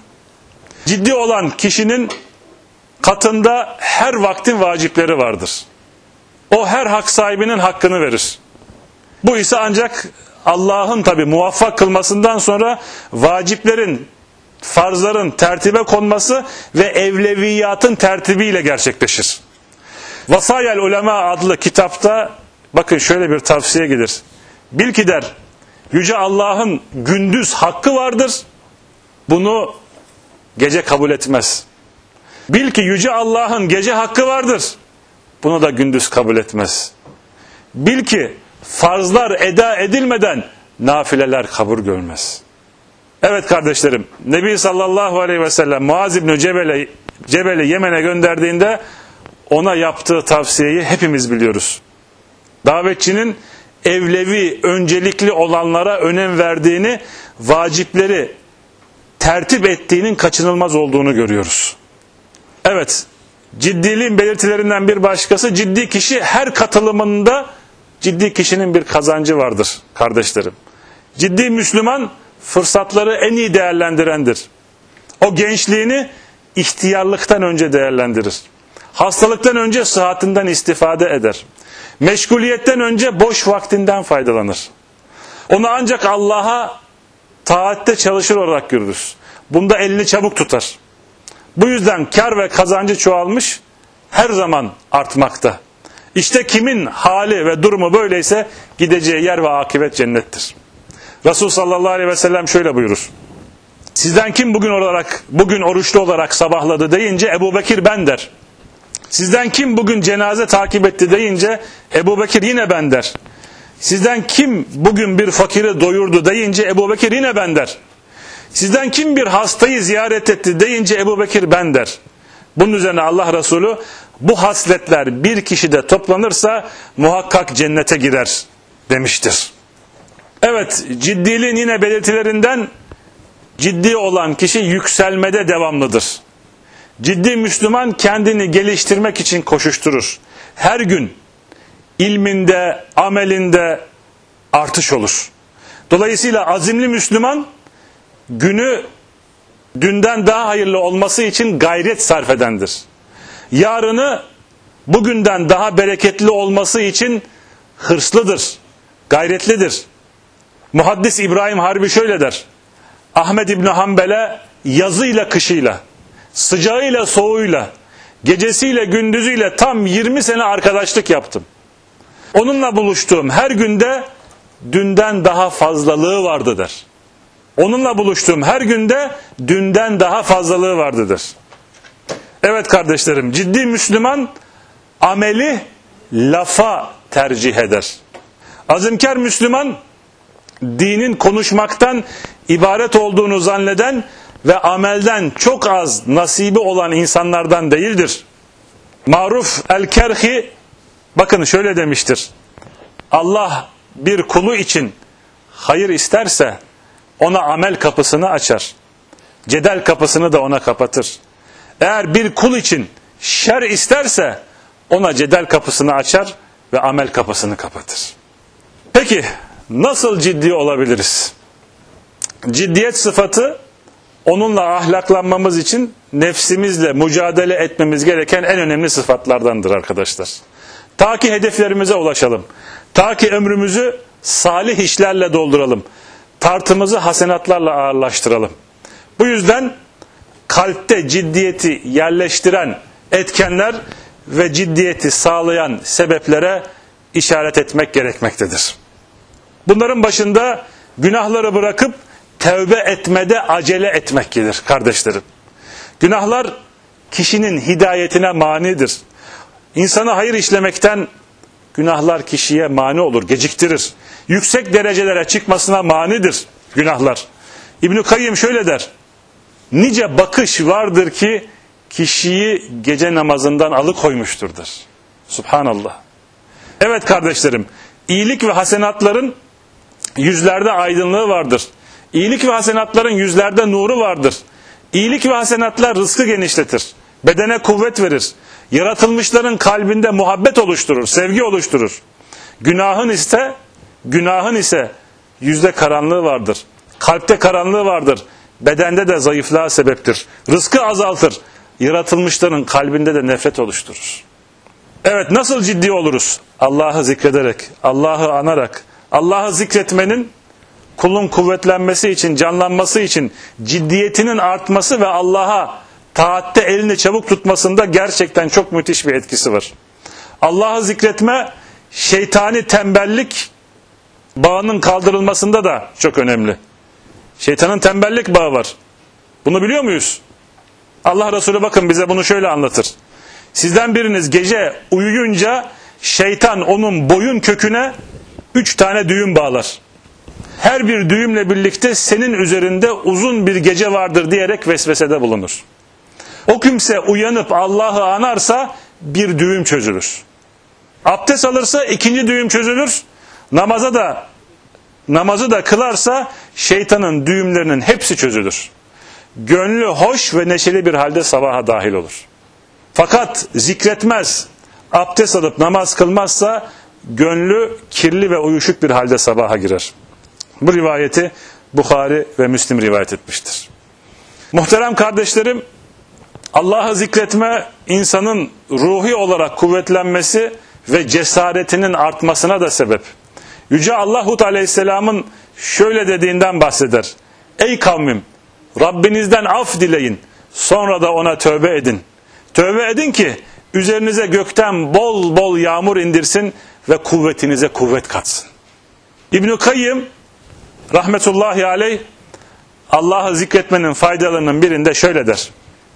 Ciddi olan kişinin katında her vaktin vacipleri vardır. O her hak sahibinin hakkını verir. Bu ise ancak Allah'ın tabi muvaffak kılmasından sonra vaciplerin, farzların tertibe konması ve evleviyatın tertibiyle gerçekleşir. Vasayel Ulema adlı kitapta bakın şöyle bir tavsiye gelir. Bil ki der, yüce Allah'ın gündüz hakkı vardır, bunu gece kabul etmez. Bil ki yüce Allah'ın gece hakkı vardır, bunu da gündüz kabul etmez. Bil ki farzlar eda edilmeden nafileler kabul görmez. Evet kardeşlerim, Nebi sallallahu aleyhi ve sellem Muaz İbni Cebel'i Cebel'i Yemen'e gönderdiğinde ona yaptığı tavsiyeyi hepimiz biliyoruz. Davetçinin evlevi, öncelikli olanlara önem verdiğini, vacipleri tertip ettiğinin kaçınılmaz olduğunu görüyoruz. Evet, ciddiliğin belirtilerinden bir başkası, ciddi kişi her katılımında ciddi kişinin bir kazancı vardır kardeşlerim. Ciddi Müslüman fırsatları en iyi değerlendirendir. O gençliğini ihtiyarlıktan önce değerlendirir. Hastalıktan önce sıhhatinden istifade eder. Meşguliyetten önce boş vaktinden faydalanır. Onu ancak Allah'a taatte çalışır olarak görürüz. Bunda elini çabuk tutar. Bu yüzden kar ve kazancı çoğalmış, her zaman artmakta. İşte kimin hali ve durumu böyleyse gideceği yer ve akıbet cennettir. Resul sallallahu aleyhi ve sellem şöyle buyurur. Sizden kim bugün olarak bugün oruçlu olarak sabahladı deyince Ebubekir ben der. Sizden kim bugün cenaze takip etti deyince Ebubekir yine ben der. Sizden kim bugün bir fakiri doyurdu deyince Ebubekir yine ben der. Sizden kim bir hastayı ziyaret etti deyince Ebubekir ben der. Bunun üzerine Allah Resulü bu hasletler bir kişide toplanırsa muhakkak cennete girer demiştir. Evet, ciddiliğin yine belirtilerinden ciddi olan kişi yükselmede devamlıdır. Ciddi Müslüman kendini geliştirmek için koşuşturur. Her gün ilminde, amelinde artış olur. Dolayısıyla azimli Müslüman günü dünden daha hayırlı olması için gayret sarf edendir. Yarını bugünden daha bereketli olması için hırslıdır, gayretlidir. Muhaddis İbrahim Harbi şöyle der: Ahmed İbni Hanbel'e yazıyla kışıyla, sıcağıyla soğuğuyla, gecesiyle gündüzüyle tam yirmi sene arkadaşlık yaptım. Onunla buluştuğum her günde dünden daha fazlalığı vardı der. Onunla buluştuğum her günde dünden daha fazlalığı vardı der. Evet kardeşlerim, ciddi Müslüman ameli lafa tercih eder. Azimkar Müslüman dinin konuşmaktan ibaret olduğunu zanneden ve amelden çok az nasibi olan insanlardan değildir. Maruf el-Kerhi bakın şöyle demiştir: Allah bir kulu için hayır isterse ona amel kapısını açar. Cedel kapısını da ona kapatır. Eğer bir kul için şer isterse ona cedel kapısını açar ve amel kapısını kapatır. Peki nasıl ciddi olabiliriz? Ciddiyet sıfatı onunla ahlaklanmamız için nefsimizle mücadele etmemiz gereken en önemli sıfatlardandır arkadaşlar. Ta ki hedeflerimize ulaşalım. Ta ki ömrümüzü salih işlerle dolduralım. Tartımızı hasenatlarla ağırlaştıralım. Bu yüzden kalpte ciddiyeti yerleştiren etkenler ve ciddiyeti sağlayan sebeplere işaret etmek gerekmektedir. Bunların başında günahları bırakıp tevbe etmede acele etmek gelir kardeşlerim. Günahlar kişinin hidayetine manidir. İnsana hayır işlemekten günahlar kişiye mani olur, geciktirir. Yüksek derecelere çıkmasına manidir günahlar. İbn-i Kayyım şöyle der: nice bakış vardır ki kişiyi gece namazından alıkoymuşturdur. Subhanallah. Evet kardeşlerim, iyilik ve hasenatların yüzlerde aydınlığı vardır. İyilik ve hasenatların yüzlerde nuru vardır. İyilik ve hasenatlar rızkı genişletir. Bedene kuvvet verir. Yaratılmışların kalbinde muhabbet oluşturur, sevgi oluşturur. Günahın ise, günahın ise yüzde karanlığı vardır. Kalpte karanlığı vardır. Bedende de zayıflığa sebeptir. Rızkı azaltır. Yaratılmışların kalbinde de nefret oluşturur. Evet, nasıl ciddi oluruz? Allah'ı zikrederek, Allah'ı anarak. Allah'ı zikretmenin kulun kuvvetlenmesi için, canlanması için ciddiyetinin artması ve Allah'a taatte elini çabuk tutmasında gerçekten çok müthiş bir etkisi var. Allah'ı zikretme şeytani tembellik bağının kaldırılmasında da çok önemli. Şeytanın tembellik bağı var. Bunu biliyor muyuz? Allah Resulü bakın bize bunu şöyle anlatır. Sizden biriniz gece uyuyunca şeytan onun boyun köküne üç tane düğüm bağlar. Her bir düğümle birlikte senin üzerinde uzun bir gece vardır diyerek vesvesede bulunur. O kimse uyanıp Allah'ı anarsa bir düğüm çözülür. Abdest alırsa ikinci düğüm çözülür. Namaza da namazı da kılarsa şeytanın düğümlerinin hepsi çözülür. Gönlü hoş ve neşeli bir halde sabaha dahil olur. Fakat zikretmez, abdest alıp namaz kılmazsa gönlü kirli ve uyuşuk bir halde sabaha girer. Bu rivayeti Bukhari ve Müslim rivayet etmiştir. Muhterem kardeşlerim, Allah'ı zikretme insanın ruhi olarak kuvvetlenmesi ve cesaretinin artmasına da sebep. Yüce Allah Hud Aleyhisselam'ın şöyle dediğinden bahseder: ey kavmim, Rabbinizden af dileyin, sonra da ona tövbe edin. Tövbe edin ki üzerinize gökten bol bol yağmur indirsin ve kuvvetinize kuvvet katsın. İbn-i Kayyım rahmetullahi aleyh Allah'ı zikretmenin faydalarının birinde şöyle der: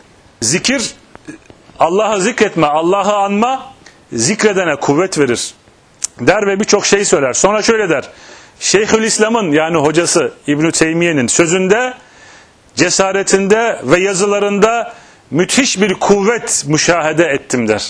zikir, Allah'ı zikretme, Allah'ı anma zikredene kuvvet verir der ve birçok şey söyler. Sonra şöyle der: Şeyhülislam'ın, yani hocası İbn-i Teymiye'nin sözünde, cesaretinde ve yazılarında müthiş bir kuvvet müşahede ettim der.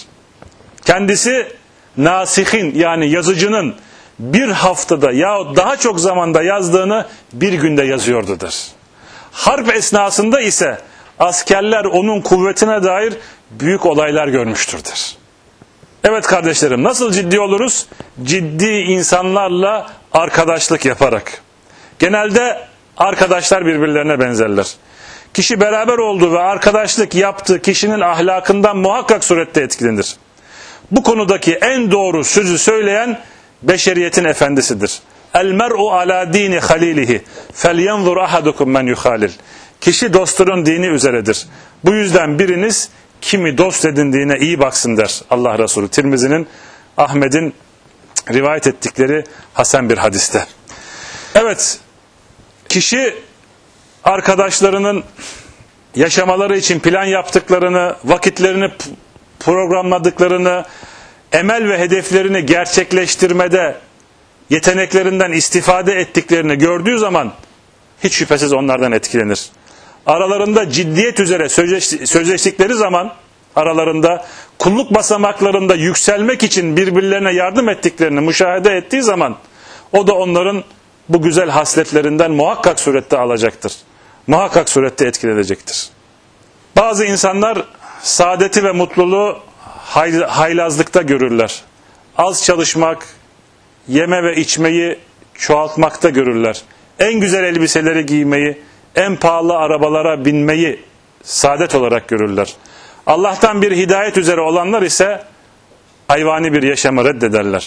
Kendisi nasihin, yani yazıcının bir haftada yahut daha çok zamanda yazdığını bir günde yazıyordu der. Harp esnasında ise askerler onun kuvvetine dair büyük olaylar görmüştürdür. Evet kardeşlerim, nasıl ciddi oluruz? Ciddi insanlarla arkadaşlık yaparak. Genelde arkadaşlar birbirlerine benzerler. Kişi beraber olduğu ve arkadaşlık yaptığı kişinin ahlakından muhakkak surette etkilenir. Bu konudaki en doğru sözü söyleyen beşeriyetin efendisidir. El mer'u ala dini halilihi felyanzur ahadukum men yuhalil. Kişi dostunun dini üzeredir. Bu yüzden biriniz kimi dost edindiğine iyi baksın der Allah Resulü. Tirmizi'nin, Ahmet'in rivayet ettikleri hasen bir hadiste. Evet, kişi arkadaşlarının yaşamaları için plan yaptıklarını, vakitlerini programladıklarını, emel ve hedeflerini gerçekleştirmede yeteneklerinden istifade ettiklerini gördüğü zaman hiç şüphesiz onlardan etkilenir. Aralarında ciddiyet üzere sözleştikleri zaman, aralarında kulluk basamaklarında yükselmek için birbirlerine yardım ettiklerini müşahede ettiği zaman o da onların bu güzel hasletlerinden muhakkak surette alacaktır. Muhakkak surette etkilenecektir. Bazı insanlar saadeti ve mutluluğu haylazlıkta görürler. Az çalışmak, yeme ve içmeyi çoğaltmakta görürler. En güzel elbiseleri giymeyi, en pahalı arabalara binmeyi saadet olarak görürler. Allah'tan bir hidayet üzere olanlar ise hayvani bir yaşamı reddederler.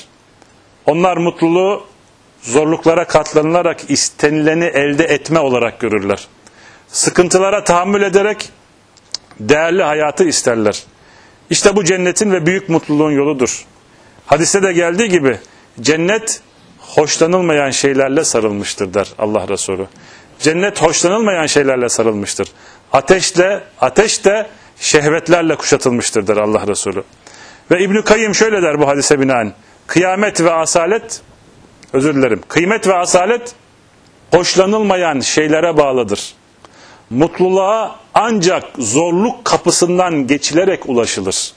Onlar mutluluğu zorluklara katlanılarak istenileni elde etme olarak görürler. Sıkıntılara tahammül ederek değerli hayatı isterler. İşte bu cennetin ve büyük mutluluğun yoludur. Hadiste de geldiği gibi cennet hoşlanılmayan şeylerle sarılmıştır der Allah Resulü. Cennet hoşlanılmayan şeylerle sarılmıştır. Ateşle, ateş de şehvetlerle kuşatılmıştır der Allah Resulü. Ve İbn-i Kayyim şöyle der bu hadise binaen. Kıyamet ve asalet, özür dilerim, kıymet ve asalet hoşlanılmayan şeylere bağlıdır. Mutluluğa ancak zorluk kapısından geçilerek ulaşılır.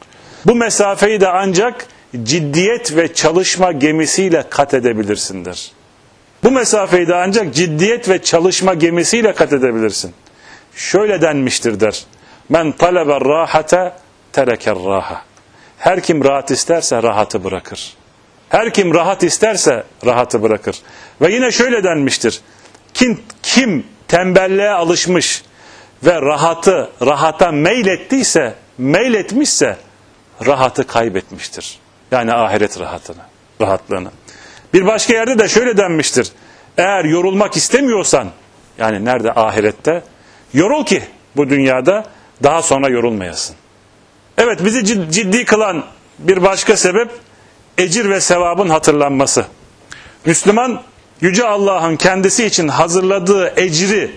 Bu mesafeyi de ancak ciddiyet ve çalışma gemisiyle kat edebilirsin der. Bu mesafeyi de ancak ciddiyet ve çalışma gemisiyle kat edebilirsin. Şöyle denmiştir der. Men taleber rahate tereker raha. Her kim rahat isterse rahatı bırakır. Her kim rahat isterse rahatı bırakır. Ve yine şöyle denmiştir. Kim, kim tembelliğe alışmış ve rahatı, rahata meylettiyse, meyletmişse rahatı kaybetmiştir. Yani ahiret rahatını, rahatlığını. Bir başka yerde de şöyle denmiştir. Eğer yorulmak istemiyorsan, yani nerede? Ahirette. Yorul ki bu dünyada daha sonra yorulmayasın. Evet, bizi ciddi kılan bir başka sebep ecir ve sevabın hatırlanması. Müslüman, Yüce Allah'ın kendisi için hazırladığı ecri,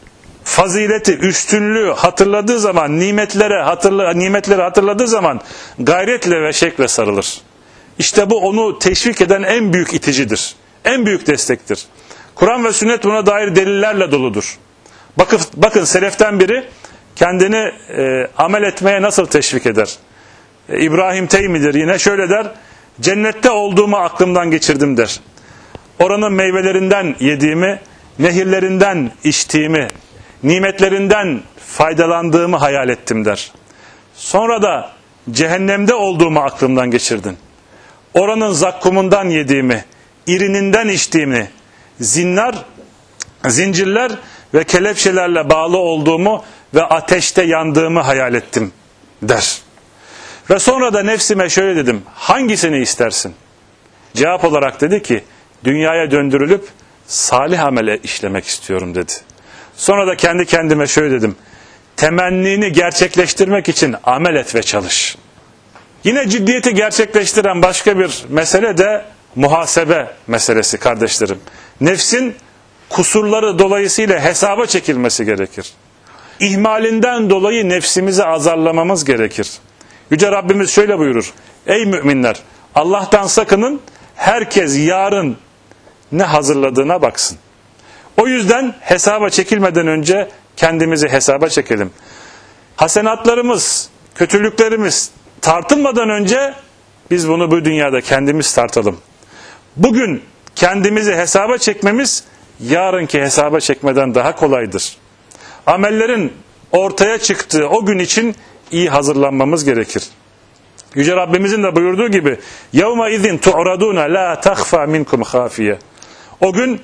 fazileti, üstünlüğü hatırladığı zaman, nimetlere hatırla, nimetleri hatırladığı zaman gayretle ve şevkle sarılır. İşte bu onu teşvik eden en büyük iticidir. En büyük destektir. Kur'an ve sünnet buna dair delillerle doludur. Bakın, bakın seleften biri kendini e, amel etmeye nasıl teşvik eder? E, İbrahim Teymi'dir yine şöyle der. Cennette olduğumu aklımdan geçirdim der. Oranın meyvelerinden yediğimi, nehirlerinden içtiğimi, nimetlerinden faydalandığımı hayal ettim der. Sonra da cehennemde olduğumu aklımdan geçirdim. Oranın zakkumundan yediğimi, irininden içtiğimi, zinler, zincirler ve kelepçelerle bağlı olduğumu ve ateşte yandığımı hayal ettim der. Ve sonra da nefsime şöyle dedim, hangisini istersin? Cevap olarak dedi ki, dünyaya döndürülüp salih amele işlemek istiyorum dedi. Sonra da kendi kendime şöyle dedim, temennini gerçekleştirmek için amel et ve çalış. Yine ciddiyeti gerçekleştiren başka bir mesele de muhasebe meselesi kardeşlerim. Nefsin kusurları dolayısıyla hesaba çekilmesi gerekir. İhmalinden dolayı nefsimizi azarlamamız gerekir. Yüce Rabbimiz şöyle buyurur. Ey müminler, Allah'tan sakının, herkes yarın ne hazırladığına baksın. O yüzden hesaba çekilmeden önce kendimizi hesaba çekelim. Hasenatlarımız, kötülüklerimiz tartılmadan önce biz bunu bu dünyada kendimiz tartalım. Bugün kendimizi hesaba çekmemiz yarınki hesaba çekmeden daha kolaydır. amellerin ortaya çıktığı o gün için iyi hazırlanmamız gerekir. Yüce Rabbimizin de buyurduğu gibi يَوْمَ اِذٍ تُعْرَدُونَ لَا تَخْفَى مِنْكُمْ خَافِيَ. O gün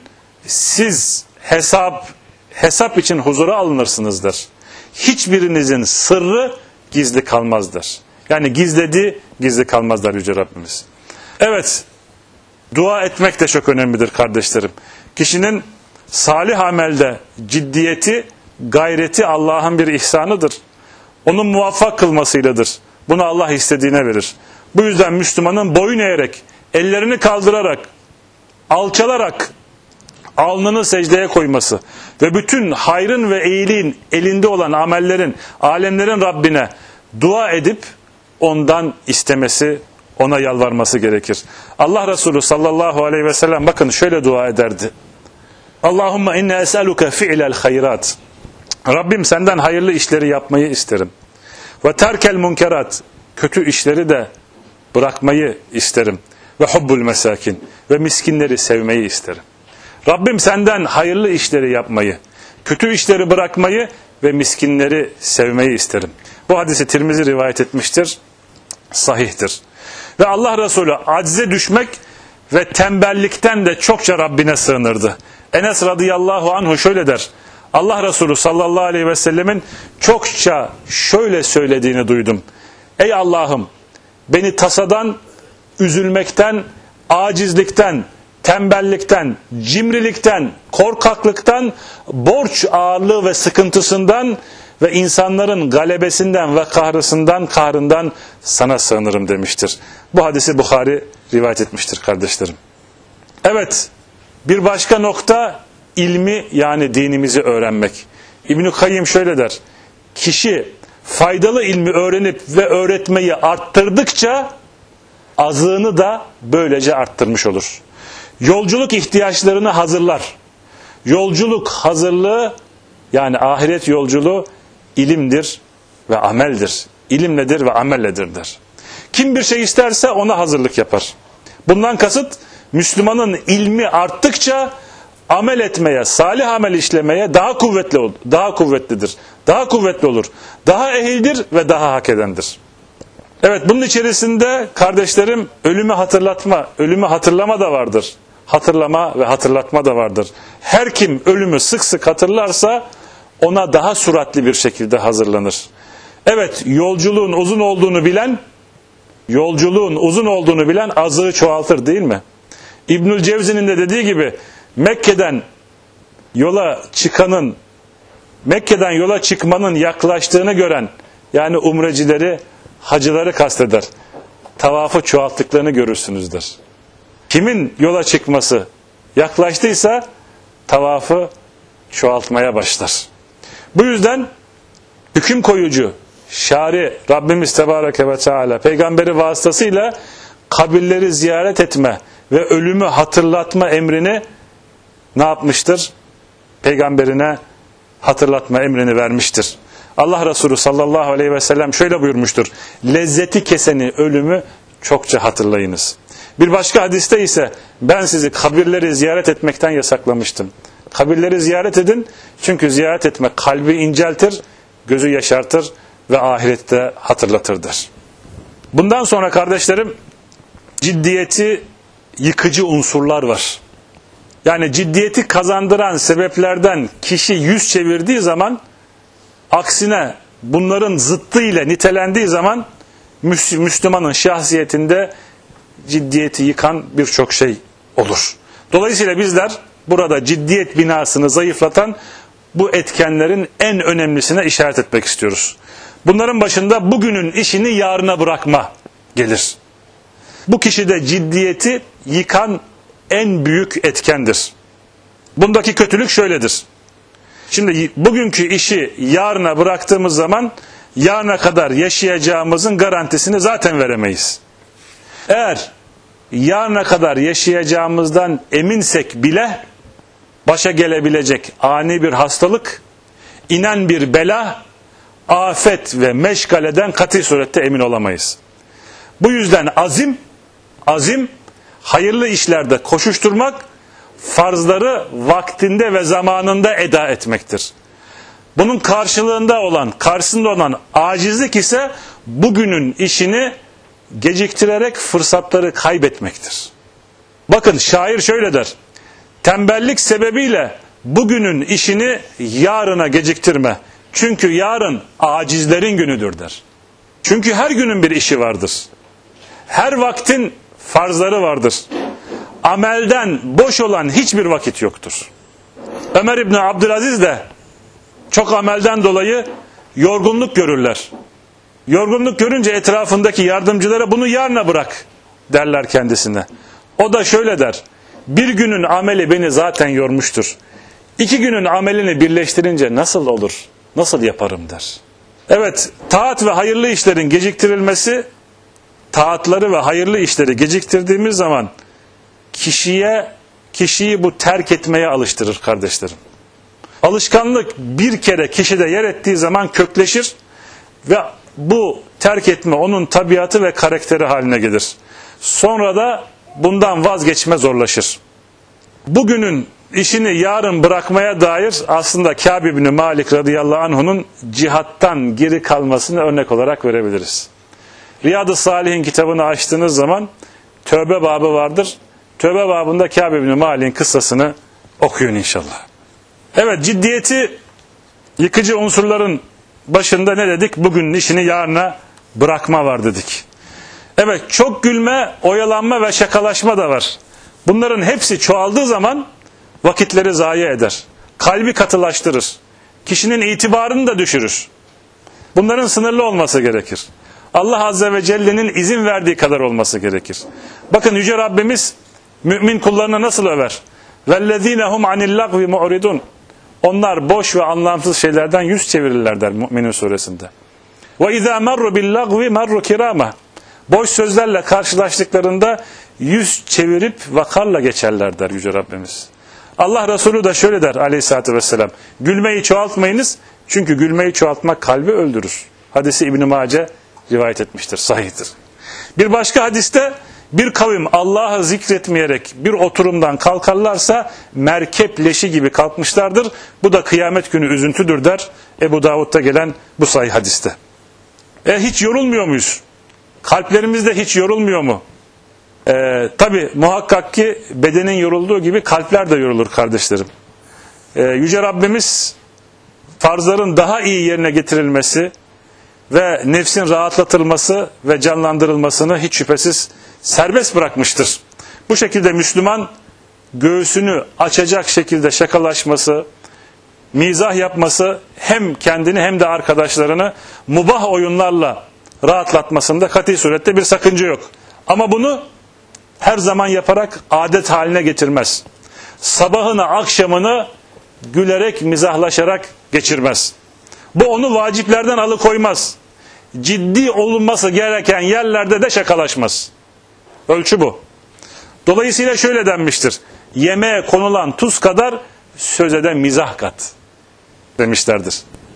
siz hesap hesap için huzura alınırsınızdır. Hiçbirinizin sırrı gizli kalmazdır. Yani gizlediği gizli kalmazlar Yüce Rabbimiz. Evet, dua etmek de çok önemlidir kardeşlerim. Kişinin salih amelde ciddiyeti, gayreti Allah'ın bir ihsanıdır. Onun muvaffak kılmasıyladır. Bunu Allah istediğine verir. Bu yüzden Müslümanın boyun eğerek, ellerini kaldırarak, alçalarak, alnını secdeye koyması ve bütün hayrın ve iyiliğin elinde olan amellerin, alemlerin Rabbine dua edip ondan istemesi, ona yalvarması gerekir. Allah Resulü sallallahu aleyhi ve sellem bakın şöyle dua ederdi. Allahümme inne es'eluke fi'lel hayrat. Rabbim senden hayırlı işleri yapmayı isterim. Ve terkel munkerat. Kötü işleri de bırakmayı isterim. Ve hubbul mesakin. Ve miskinleri sevmeyi isterim. Rabbim senden hayırlı işleri yapmayı, kötü işleri bırakmayı ve miskinleri sevmeyi isterim. Bu hadisi Tirmizi rivayet etmiştir. Sahihtir. Ve Allah Resulü acize düşmek ve tembellikten de çokça Rabbine sığınırdı. Enes radıyallahu anhu şöyle der. Allah Resulü sallallahu aleyhi ve sellemin çokça şöyle söylediğini duydum. Ey Allah'ım, beni tasadan, üzülmekten, acizlikten, tembellikten, cimrilikten, korkaklıktan, borç ağırlığı ve sıkıntısından ve insanların galebesinden ve kahrısından, kahrından sana sığınırım demiştir. Bu hadisi Buhari rivayet etmiştir kardeşlerim. Evet, bir başka nokta ilmi, yani dinimizi öğrenmek. İbn-i Kayyim şöyle der. Kişi faydalı ilmi öğrenip ve öğretmeyi arttırdıkça azığını da böylece arttırmış olur. Yolculuk ihtiyaçlarını hazırlar. Yolculuk hazırlığı, yani ahiret yolculuğu ilimdir ve ameldir. İlimledir ve amelledirdir. Kim bir şey isterse ona hazırlık yapar. Bundan kasıt Müslümanın ilmi arttıkça amel etmeye, salih amel işlemeye daha kuvvetli olur, daha kuvvetlidir. Daha kuvvetli olur. Daha ehildir ve daha hak edendir. Evet, bunun içerisinde kardeşlerim ölümü hatırlatma, ölümü hatırlama da vardır. Hatırlama ve hatırlatma da vardır. Her kim ölümü sık sık hatırlarsa ona daha süratli bir şekilde hazırlanır. Evet, yolculuğun uzun olduğunu bilen, yolculuğun uzun olduğunu bilen azığı çoğaltır değil mi? İbnül Cevzi'nin de dediği gibi Mekke'den yola çıkanın, Mekke'den yola çıkmanın yaklaştığını gören, yani umrecileri, hacıları kasteder. Tavafı çoğalttıklarını görürsünüzdür. Kimin yola çıkması yaklaştıysa tavafı çoğaltmaya başlar. Bu yüzden hüküm koyucu, şari Rabbimiz Tebareke ve Teala peygamberi vasıtasıyla kabirleri ziyaret etme ve ölümü hatırlatma emrini ne yapmıştır? Peygamberine hatırlatma emrini vermiştir. Allah Resulü sallallahu aleyhi ve sellem şöyle buyurmuştur. Lezzeti keseni ölümü çokça hatırlayınız. Bir başka hadiste ise ben sizi kabirleri ziyaret etmekten yasaklamıştım. Kabirleri ziyaret edin, çünkü ziyaret etmek kalbi inceltir, gözü yaşartır ve ahirette hatırlatırdır. Bundan sonra kardeşlerim ciddiyeti yıkıcı unsurlar var. Yani ciddiyeti kazandıran sebeplerden kişi yüz çevirdiği zaman, aksine bunların zıttı ile nitelendiği zaman Müslümanın şahsiyetinde ciddiyeti yıkan birçok şey olur. Dolayısıyla bizler burada ciddiyet binasını zayıflatan bu etkenlerin en önemlisine işaret etmek istiyoruz. Bunların başında bugünün işini yarına bırakma gelir. Bu kişide ciddiyeti yıkan en büyük etkendir. Bundaki kötülük şöyledir. Şimdi bugünkü işi yarına bıraktığımız zaman yarına kadar yaşayacağımızın garantisini zaten veremeyiz. Eğer yarına kadar yaşayacağımızdan eminsek bile başa gelebilecek ani bir hastalık, inen bir bela, afet ve meşgaleden kat'i surette emin olamayız. Bu yüzden azim, azim, hayırlı işlerde koşuşturmak, farzları vaktinde ve zamanında eda etmektir. Bunun karşılığında olan, karşısında olan acizlik ise bugünün işini geciktirerek fırsatları kaybetmektir. Bakın şair şöyle der: tembellik sebebiyle bugünün işini yarına geciktirme. Çünkü yarın acizlerin günüdür der. Çünkü her günün bir işi vardır. Her vaktin farzları vardır. Amelden boş olan hiçbir vakit yoktur. Ömer İbni Abdülaziz de çok amelden dolayı yorgunluk görürler. Yorgunluk görünce etrafındaki yardımcılara bunu yarına bırak derler kendisine. O da şöyle der: bir günün ameli beni zaten yormuştur. İki günün amelini birleştirince nasıl olur, nasıl yaparım der. Evet, taat ve hayırlı işlerin geciktirilmesi, taatları ve hayırlı işleri geciktirdiğimiz zaman kişiye, kişiyi bu terk etmeye alıştırır kardeşlerim. Alışkanlık bir kere kişide yer ettiği zaman kökleşir ve bu terk etme onun tabiatı ve karakteri haline gelir. Sonra da bundan vazgeçme zorlaşır. Bugünün işini yarın bırakmaya dair aslında Kâb İbni Malik radıyallahu anh'unun cihattan geri kalmasını örnek olarak verebiliriz. Riyad-ı Salihin kitabını açtığınız zaman tövbe babı vardır. Tövbe babında Kâb İbni Malik'in kıssasını okuyun inşallah. Evet, ciddiyeti yıkıcı unsurların başında ne dedik? Bugünün işini yarına bırakma var dedik. Evet, çok gülme, oyalanma ve şakalaşma da var. Bunların hepsi çoğaldığı zaman vakitleri zayi eder. Kalbi katılaştırır. Kişinin itibarını da düşürür. Bunların sınırlı olması gerekir. Allah Azze ve Celle'nin izin verdiği kadar olması gerekir. Bakın Yüce Rabbimiz mümin kullarına nasıl över? وَالَّذ۪ينَ هُمْ عَنِ اللَّغْوِ مُعْرِدُونَ Onlar boş ve anlamsız şeylerden yüz çevirirler der Mü'minin suresinde. وَاِذَا مَرُّ بِاللَّغْوِ مَرُّ كِرَامًا Boş sözlerle karşılaştıklarında yüz çevirip vakarla geçerler der Yüce Rabbimiz. Allah Resulü de şöyle der aleyhissalatü vesselam: gülmeyi çoğaltmayınız, çünkü gülmeyi çoğaltmak kalbi öldürür. Hadisi İbn-i Mace rivayet etmiştir, sahihtir. Bir başka hadiste bir kavim Allah'ı zikretmeyerek bir oturumdan kalkarlarsa merkep leşi gibi kalkmışlardır. Bu da kıyamet günü üzüntüdür der Ebu Davud'da gelen bu sahih hadiste. E hiç yorulmuyor muyuz? Kalplerimizde hiç yorulmuyor mu? Ee, Tabi muhakkak ki bedenin yorulduğu gibi kalpler de yorulur kardeşlerim. Ee, Yüce Rabbimiz farzların daha iyi yerine getirilmesi ve nefsin rahatlatılması ve canlandırılmasını hiç şüphesiz serbest bırakmıştır. Bu şekilde Müslüman göğsünü açacak şekilde şakalaşması, mizah yapması hem kendini hem de arkadaşlarını mubah oyunlarla rahatlatmasında kati surette bir sakınca yok. Ama bunu her zaman yaparak adet haline getirmez. Sabahını akşamını gülerek mizahlaşarak geçirmez. Bu onu vaciplerden alıkoymaz. Ciddi olunması gereken yerlerde de şakalaşmaz. Ölçü bu. Dolayısıyla şöyle denmiştir: yemeğe konulan tuz kadar söze de mizah kat demişlerdir.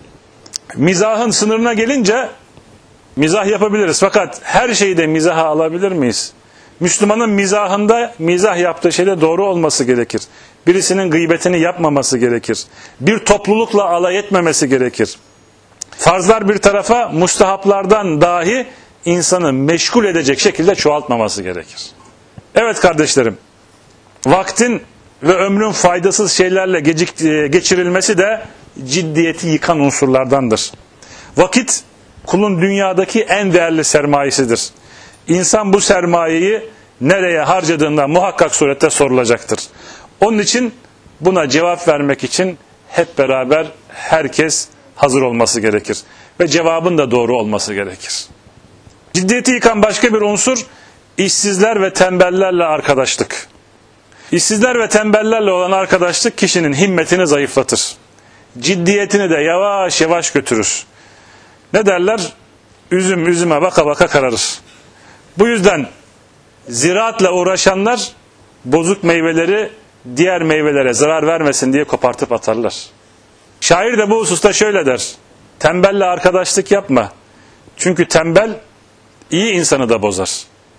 Mizahın sınırına gelince mizah yapabiliriz. Fakat her şeyi de mizaha alabilir miyiz? Müslümanın mizahında, mizah yaptığı şeyde doğru olması gerekir. Birisinin gıybetini yapmaması gerekir. Bir toplulukla alay etmemesi gerekir. Farzlar bir tarafa, mustahaplardan dahi insanı meşgul edecek şekilde çoğaltmaması gerekir. Evet kardeşlerim, vaktin ve ömrün faydasız şeylerle gecik, geçirilmesi de ciddiyeti yıkan unsurlardandır. Vakit, kulun dünyadaki en değerli sermayesidir. İnsan bu sermayeyi nereye harcadığında muhakkak surette sorulacaktır. Onun için buna cevap vermek için hep beraber herkes hazır olması gerekir. Ve cevabın da doğru olması gerekir. Ciddiyeti yıkan başka bir unsur, işsizler ve tembellerle arkadaşlık. İşsizler ve tembellerle olan arkadaşlık kişinin himmetini zayıflatır. Ciddiyetini de yavaş yavaş götürür. Ne derler? Üzüm üzüme baka baka kararır. Bu yüzden ziraatla uğraşanlar bozuk meyveleri diğer meyvelere zarar vermesin diye kopartıp atarlar. Şair de bu hususta şöyle der: tembelle arkadaşlık yapma. Çünkü tembel iyi insanı da bozar.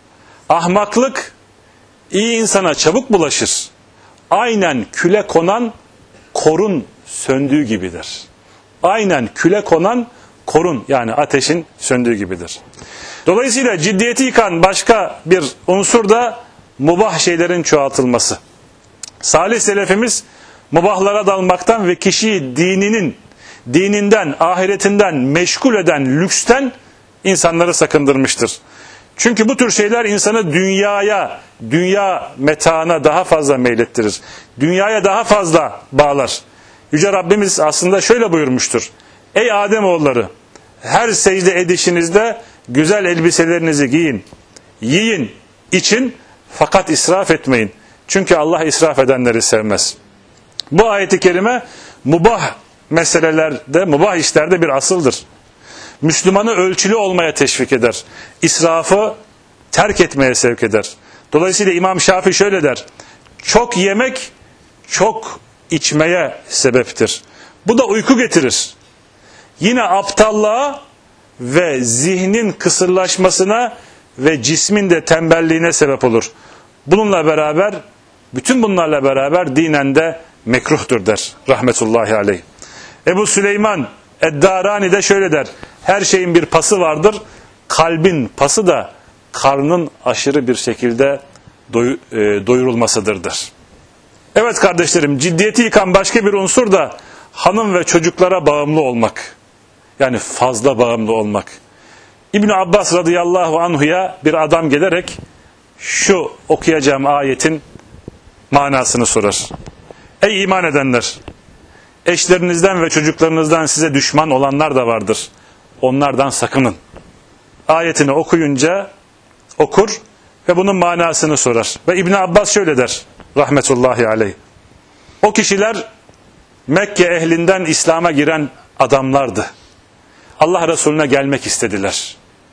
Ahmaklık iyi insana çabuk bulaşır. Aynen küle konan korun söndüğü gibidir. aynen küle konan korun, yani ateşin söndüğü gibidir. Dolayısıyla ciddiyeti yıkan başka bir unsur da mubah şeylerin çoğaltılması. Salih selefimiz mubahlara dalmaktan ve kişiyi dininin, dininden, ahiretinden meşgul eden lüksten insanları sakındırmıştır. Çünkü bu tür şeyler insanı dünyaya, dünya metaına daha fazla meylettirir. Dünyaya daha fazla bağlar. Yüce Rabbimiz aslında şöyle buyurmuştur: ey Ademoğulları, her secde edişinizde güzel elbiselerinizi giyin, yiyin, için, fakat israf etmeyin. Çünkü Allah israf edenleri sevmez. Bu ayet-i kerime mubah meselelerde, mubah işlerde bir asıldır. Müslümanı ölçülü olmaya teşvik eder. İsrafı terk etmeye sevk eder. Dolayısıyla İmam Şafii şöyle der: çok yemek çok içmeye sebeptir. Bu da uyku getirir. Yine aptallığa ve zihnin kısırlaşmasına ve cismin de tembelliğine sebep olur. Bununla beraber, bütün bunlarla beraber dinen de mekruhtur der rahmetullahi aleyh. Ebu Süleyman Eddarani de şöyle der: her şeyin bir pası vardır. Kalbin pası da karnın aşırı bir şekilde doy, e, doyurulmasıdır der. Evet kardeşlerim, ciddiyeti yıkan başka bir unsur da hanım ve çocuklara bağımlı olmak. Yani fazla bağımlı olmak. İbn Abbas radıyallahu anhu'ya bir adam gelerek şu okuyacağım ayetin manasını sorar. Ey iman edenler! Eşlerinizden ve çocuklarınızdan size düşman olanlar da vardır. Onlardan sakının. Ayetini okuyunca okur ve bunun manasını sorar. Ve İbn Abbas şöyle der rahmetullahi aleyh: o kişiler Mekke ehlinden İslam'a giren adamlardı. Allah Resulüne gelmek istediler.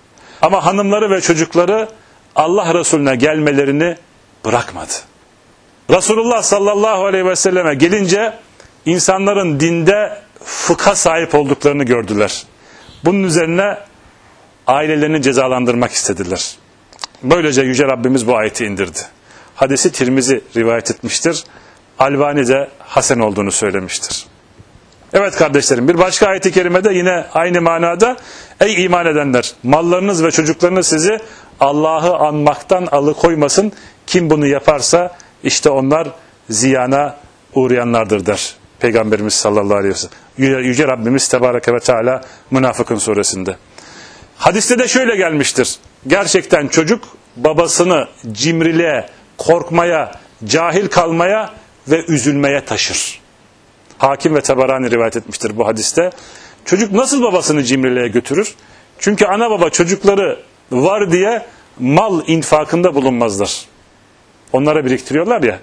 Ama hanımları ve çocukları Allah Resulüne gelmelerini bırakmadı. Resulullah sallallahu aleyhi ve selleme gelince insanların dinde fıkha sahip olduklarını gördüler. Bunun üzerine ailelerini cezalandırmak istediler. Böylece Yüce Rabbimiz bu ayeti indirdi. Hadisi Tirmizi rivayet etmiştir. Albani de hasen olduğunu söylemiştir. Evet kardeşlerim, bir başka ayet-i kerimede yine aynı manada: ey iman edenler! Mallarınız ve çocuklarınız sizi Allah'ı anmaktan alıkoymasın. Kim bunu yaparsa işte onlar ziyana uğrayanlardır der Peygamberimiz sallallahu aleyhi ve sellem. Yüce Rabbimiz Tebareke ve Teala Münafıkun suresinde. Hadiste de şöyle gelmiştir: gerçekten çocuk babasını cimriliğe, korkmaya, cahil kalmaya ve üzülmeye taşır. Hakim ve Tabarani rivayet etmiştir bu hadiste. Çocuk nasıl babasını cimriliğe götürür? Çünkü ana baba çocukları var diye mal infakında bulunmazlar. Onlara biriktiriyorlar ya.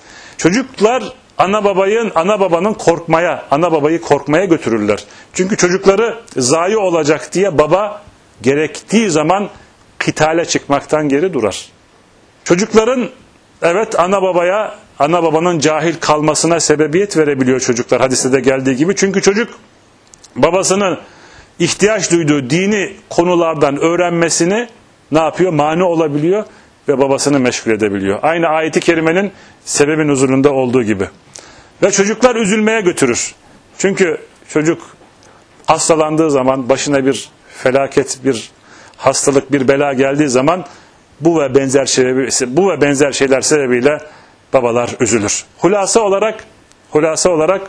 Çocuklar ana babayın, ana babanın korkmaya, ana babayı korkmaya götürürler. Çünkü çocukları zayi olacak diye baba gerektiği zaman kitale çıkmaktan geri durar. Çocukların evet ana babaya, ana babanın cahil kalmasına sebebiyet verebiliyor çocuklar, hadiste de geldiği gibi. Çünkü çocuk babasının ihtiyaç duyduğu dini konulardan öğrenmesini ne yapıyor? Mani olabiliyor ve babasını meşgul edebiliyor. Aynı ayeti kerimenin sebebi nuzulunda olduğu gibi. Ve çocuklar üzülmeye götürür. Çünkü çocuk hastalandığı zaman, başına bir felaket, bir hastalık, bir bela geldiği zaman bu ve benzer şeyler, bu ve benzer şeyler sebebiyle babalar üzülür. Hulasa olarak, hulasa olarak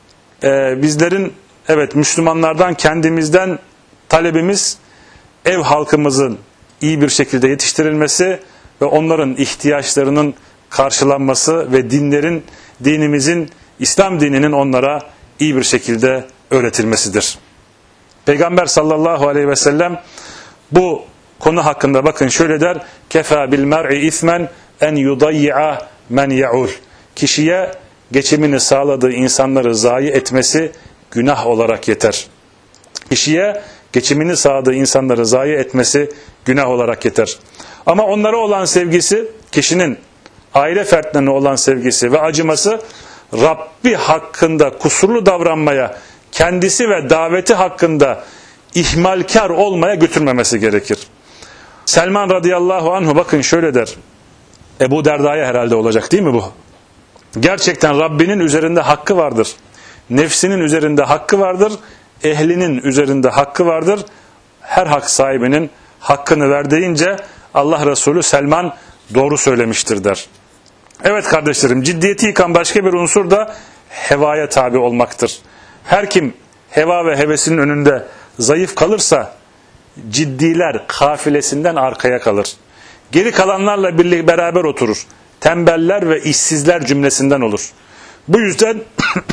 e, bizlerin evet Müslümanlardan, kendimizden talebimiz ev halkımızın iyi bir şekilde yetiştirilmesi ve onların ihtiyaçlarının karşılanması ve dinlerin, dinimizin, İslam dininin onlara iyi bir şekilde öğretilmesidir. Peygamber sallallahu aleyhi ve sellem bu konu hakkında bakın şöyle der: kefa bil mer'i ismen en yudayya men yaul. Kişiye geçimini sağladığı insanları zayi etmesi günah olarak yeter. Kişiye geçimini sağladığı insanları zayi etmesi günah olarak yeter. Ama onlara olan sevgisi, kişinin aile fertlerine olan sevgisi ve acıması Rabbi hakkında kusurlu davranmaya, kendisi ve daveti hakkında ihmalkar olmaya götürmemesi gerekir. Selman radıyallahu anhu bakın şöyle der. Ebu Derda'ya herhalde olacak değil mi bu? Gerçekten Rabbinin üzerinde hakkı vardır. Nefsinin üzerinde hakkı vardır. ehlinin üzerinde hakkı vardır. Her hak sahibinin hakkını ver deyince Allah Resulü Selman doğru söylemiştir der. Evet kardeşlerim, ciddiyeti yıkan başka bir unsur da hevaya tabi olmaktır. Her kim heva ve hevesinin önünde zayıf kalırsa ciddiler kafilesinden arkaya kalır. Geri kalanlarla birlikte beraber oturur. Tembeller ve işsizler cümlesinden olur. Bu yüzden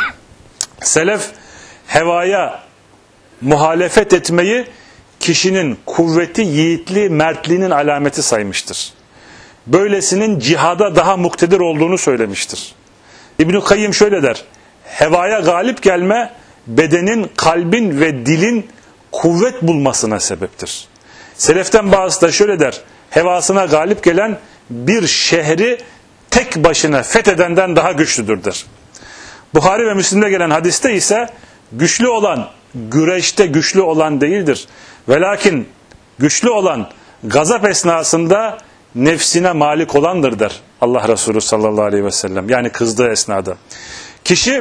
selef hevaya muhalefet etmeyi kişinin kuvveti, yiğitliği, mertliğinin alameti saymıştır. Böylesinin cihada daha muktedir olduğunu söylemiştir. İbn-i Kayyim şöyle der: hevaya galip gelme bedenin, kalbin ve dilin kuvvet bulmasına sebeptir. Seleften bazısı da şöyle der: hevasına galip gelen bir şehri tek başına fethedenden daha güçlüdür der. Buhari ve Müslim'de gelen hadiste ise güçlü olan güreşte güçlü olan değildir. Velakin güçlü olan gazap esnasında nefsine malik olandır der Allah Resulü sallallahu aleyhi ve sellem. Yani kızdığı esnada. Kişi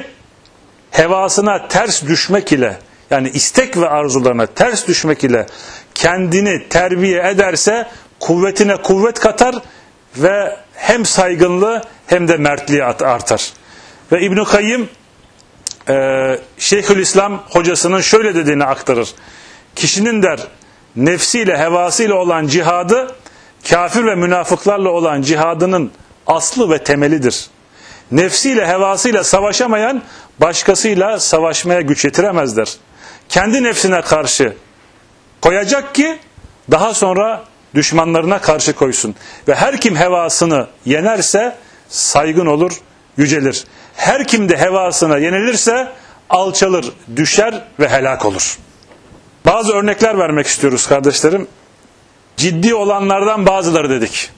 hevasına ters düşmek ile, yani istek ve arzularına ters düşmek ile kendini terbiye ederse kuvvetine kuvvet katar ve hem saygınlığı hem de mertliği artar. Ve İbn-i Kayyim e, Şeyhülislam hocasının şöyle dediğini aktarır. Kişinin der nefsiyle hevasıyla olan cihadı kafir ve münafıklarla olan cihadının aslı ve temelidir. Nefsiyle hevasıyla savaşamayan başkasıyla savaşmaya güç yetiremezler. Kendi nefsine karşı koyacak ki daha sonra düşmanlarına karşı koysun. Ve her kim hevasını yenerse saygın olur, yücelir. Her kim de hevasına yenilirse alçalır, düşer ve helak olur. Bazı örnekler vermek istiyoruz kardeşlerim. Ciddi olanlardan bazıları dedik.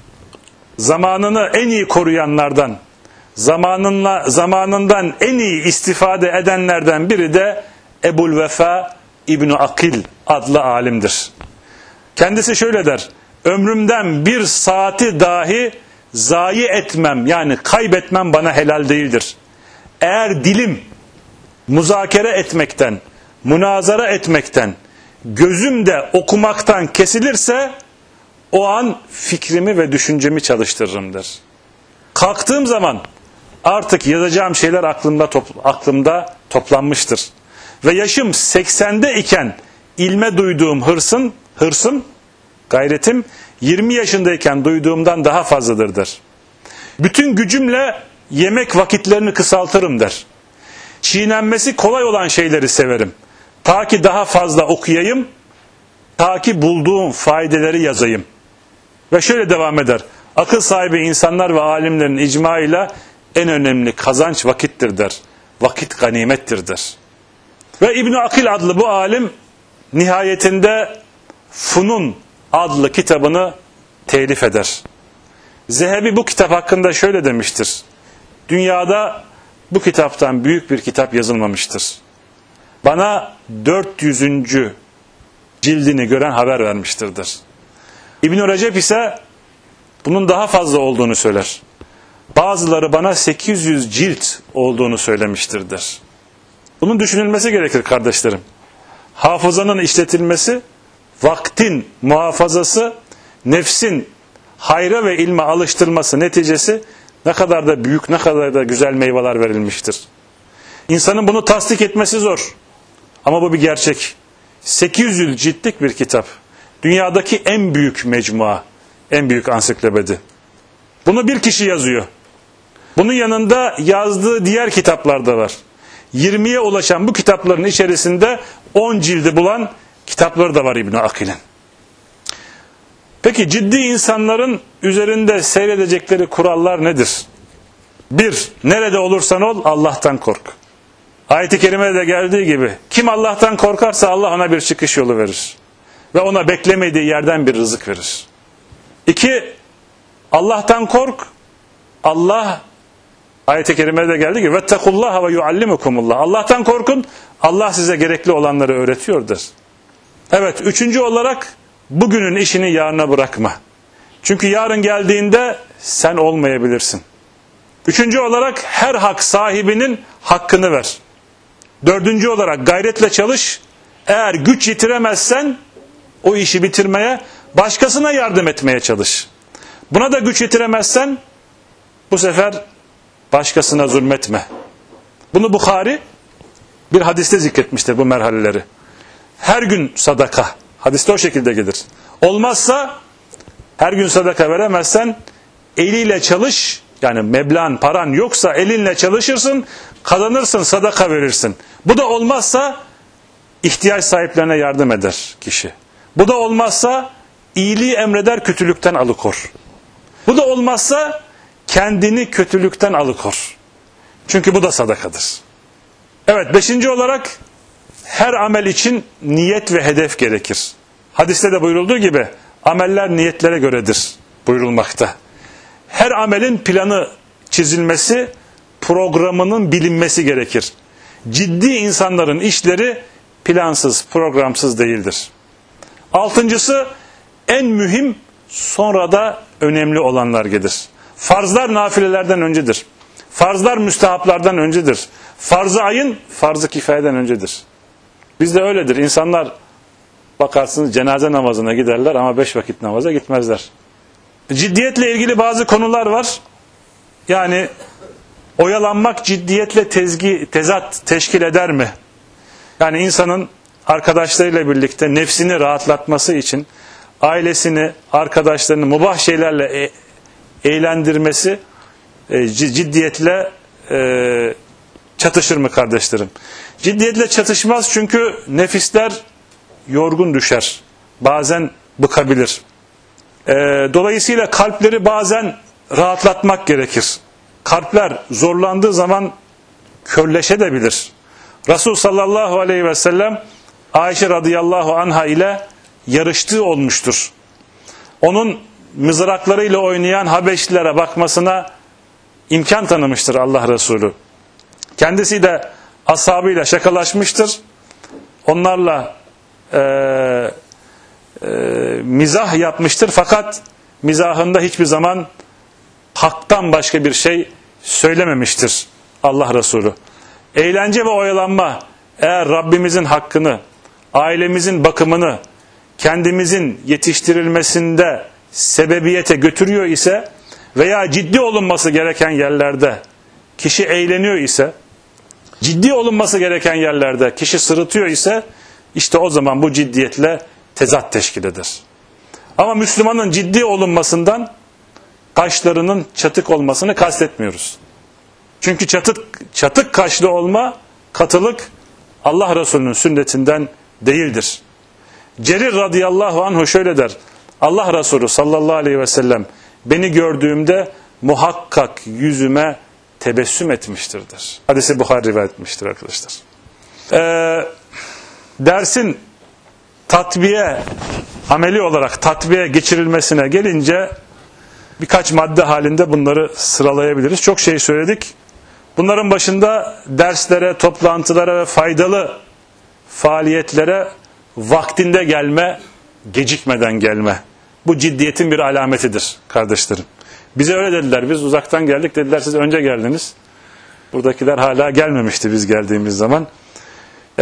Zamanını en iyi koruyanlardan, zamanınla, zamanından en iyi istifade edenlerden biri de Ebu'l-Vefa İbn-i Akil adlı alimdir. Kendisi şöyle der: ömrümden bir saati dahi zayi etmem, yani kaybetmem bana helal değildir. Eğer dilim muzakere etmekten, münazara etmekten, gözüm de okumaktan kesilirse o an fikrimi ve düşüncemi çalıştırırım der. Kalktığım zaman artık yazacağım şeyler aklımda, topl aklımda toplanmıştır. Ve yaşım seksende iken ilme duyduğum hırsın, hırsım, gayretim yirmi yaşındayken duyduğumdan daha fazladır der. Bütün gücümle yemek vakitlerini kısaltırım der. Çiğnenmesi kolay olan şeyleri severim. Ta ki daha fazla okuyayım, ta ki bulduğum faydeleri yazayım. Ve şöyle devam eder: akıl sahibi insanlar ve alimlerin icmaıyla en önemli kazanç vakittir der. Vakit ganimettir der. Ve İbn-i Akil adlı bu alim nihayetinde Funun adlı kitabını telif eder. Zehebi bu kitap hakkında şöyle demiştir: dünyada bu kitaptan büyük bir kitap yazılmamıştır. Bana dört yüzüncü cildini gören haber vermiştirdir. İbn-i Recep ise bunun daha fazla olduğunu söyler. Bazıları bana sekiz yüz cilt olduğunu söylemiştirdir. Bunun düşünülmesi gerekir kardeşlerim. Hafızanın işletilmesi, vaktin muhafazası, nefsin hayra ve ilme alıştırılması neticesi ne kadar da büyük, ne kadar da güzel meyveler verilmiştir. İnsanın bunu tasdik etmesi zor. Ama bu bir gerçek. sekiz yüz ciltlik bir kitap. Dünyadaki en büyük mecmua, en büyük ansiklopedi. Bunu bir kişi yazıyor. Bunun yanında yazdığı diğer kitaplar da var. yirmiye ulaşan bu kitapların içerisinde on cildi bulan kitapları da var İbn-i Akil'in. Peki ciddi insanların üzerinde seyredecekleri kurallar nedir? Bir, nerede olursan ol Allah'tan kork. Ayet-i kerimede de geldiği gibi kim Allah'tan korkarsa Allah ona bir çıkış yolu verir. Ve ona beklemediği yerden bir rızık verir. İki, Allah'tan kork. Allah, ayet-i kerimede de geldiği gibi vettekullaha ve yuallimukumullah. Allah'tan korkun. Allah size gerekli olanları öğretiyordur. Evet, üçüncü olarak bugünün işini yarına bırakma. Çünkü yarın geldiğinde sen olmayabilirsin. Üçüncü olarak her hak sahibinin hakkını ver. Dördüncü olarak gayretle çalış. Eğer güç yetiremezsen o işi bitirmeye, başkasına yardım etmeye çalış. Buna da güç yetiremezsen bu sefer başkasına zulmetme. Bunu Bukhari bir hadiste zikretmiştir bu merhaleleri. Her gün sadaka. Hadiste o şekilde gelir. Olmazsa her gün sadaka veremezsen eliyle çalış. Yani meblağın, paran yoksa elinle çalışırsın, kazanırsın, sadaka verirsin. Bu da olmazsa ihtiyaç sahiplerine yardım eder kişi. Bu da olmazsa iyiliği emreder, kötülükten alıkor. Bu da olmazsa kendini kötülükten alıkor. Çünkü bu da sadakadır. Evet, beşinci olarak her amel için niyet ve hedef gerekir. Hadiste de buyurulduğu gibi ameller niyetlere göredir buyurulmakta. Her amelin planı çizilmesi, programının bilinmesi gerekir. Ciddi insanların işleri plansız, programsız değildir. Altıncısı, en mühim sonra da önemli olanlar gelir. Farzlar nafilelerden öncedir. Farzlar müstehaplardan öncedir. Farz-ı ayın farz-ı kifayeden öncedir. Bizde öyledir. İnsanlar bakarsınız cenaze namazına giderler ama beş vakit namaza gitmezler. Ciddiyetle ilgili bazı konular var. Yani oyalanmak ciddiyetle tezgi, tezat teşkil eder mi? Yani insanın arkadaşlarıyla birlikte nefsini rahatlatması için ailesini, arkadaşlarını mubah şeylerle e- eğlendirmesi e, ciddiyetle e, çatışır mı kardeşlerim? Ciddiyetle çatışmaz çünkü nefisler yorgun düşer. Bazen bıkabilir. E, dolayısıyla kalpleri bazen rahatlatmak gerekir. Kalpler zorlandığı zaman körleşebilir. Resul sallallahu aleyhi ve sellem Ayşe radıyallahu anha ile yarıştığı olmuştur. Onun mızraklarıyla oynayan Habeşlilere bakmasına imkan tanımıştır Allah Resulü. Kendisi de ashabıyla şakalaşmıştır. Onlarla e, e, mizah yapmıştır. Fakat mizahında hiçbir zaman haktan başka bir şey söylememiştir Allah Resulü. Eğlence ve oyalanma eğer Rabbimizin hakkını, ailemizin bakımını, kendimizin yetiştirilmesinde sebebiyete götürüyor ise veya ciddi olunması gereken yerlerde kişi eğleniyor ise, ciddi olunması gereken yerlerde kişi sırıtıyor ise işte o zaman bu ciddiyetle tezat teşkil eder. Ama Müslümanın ciddi olunmasından kaşlarının çatık olmasını kastetmiyoruz. Çünkü çatık, çatık kaşlı olma, katılık Allah Resulü'nün sünnetinden değildir. Cerir radıyallahu anhu şöyle der. Allah Resulü sallallahu aleyhi ve sellem beni gördüğümde muhakkak yüzüme tebessüm etmiştirdir. Hadisi Buhari rivayet etmiştir arkadaşlar. Ee, dersin tatbiye, ameli olarak tatbiye geçirilmesine gelince birkaç madde halinde bunları sıralayabiliriz. Çok şey söyledik. Bunların başında derslere, toplantılara ve faydalı faaliyetlere vaktinde gelme, gecikmeden gelme. Bu ciddiyetin bir alametidir kardeşlerim. Bize öyle dediler. Biz uzaktan geldik dediler. Siz önce geldiniz. Buradakiler hala gelmemişti biz geldiğimiz zaman. Ee,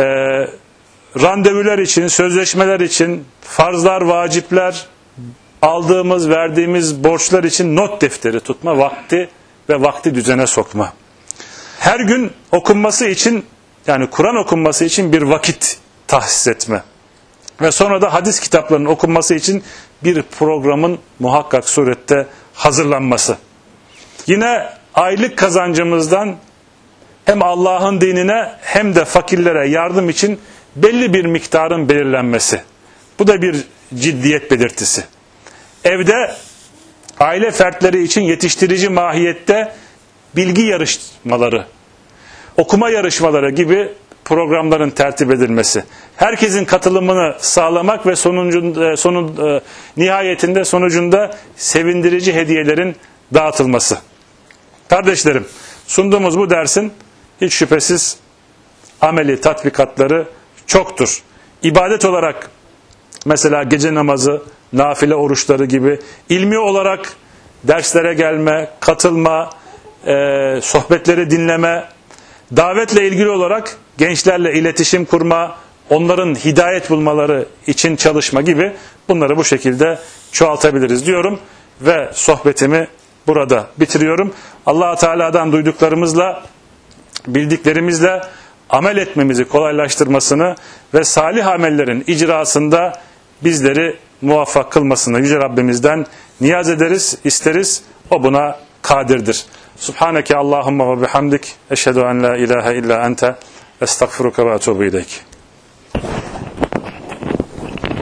randevular için, sözleşmeler için, farzlar, vacipler, aldığımız, verdiğimiz borçlar için not defteri tutma, vakti ve vakti düzene sokma. Her gün okunması için, yani Kur'an okunması için bir vakit tahsis etme. Ve sonra da hadis kitaplarının okunması için bir programın muhakkak surette hazırlanması. Yine aylık kazancımızdan hem Allah'ın dinine hem de fakirlere yardım için belli bir miktarın belirlenmesi. Bu da bir ciddiyet belirtisi. Evde aile fertleri için yetiştirici mahiyette bilgi yarışmaları, okuma yarışmaları gibi programların tertip edilmesi. Herkesin katılımını sağlamak ve sonucunda, sonun, nihayetinde sonucunda sevindirici hediyelerin dağıtılması. Kardeşlerim, sunduğumuz bu dersin hiç şüphesiz ameli tatbikatları çoktur. İbadet olarak mesela gece namazı, nafile oruçları gibi, ilmi olarak derslere gelme, katılma, e, sohbetleri dinleme, davetle ilgili olarak gençlerle iletişim kurma, onların hidayet bulmaları için çalışma gibi bunları bu şekilde çoğaltabiliriz diyorum ve sohbetimi burada bitiriyorum. Allah-u Teala'dan duyduklarımızla, bildiklerimizle amel etmemizi kolaylaştırmasını ve salih amellerin icrasında bizleri muvaffak kılmasını Yüce Rabbimizden niyaz ederiz, isteriz. O buna kadirdir. Subhaneke Allahumma ve bihamdik. Eşhedü en la ilahe illa ente. Estağfiruke ve etûbü ileyk.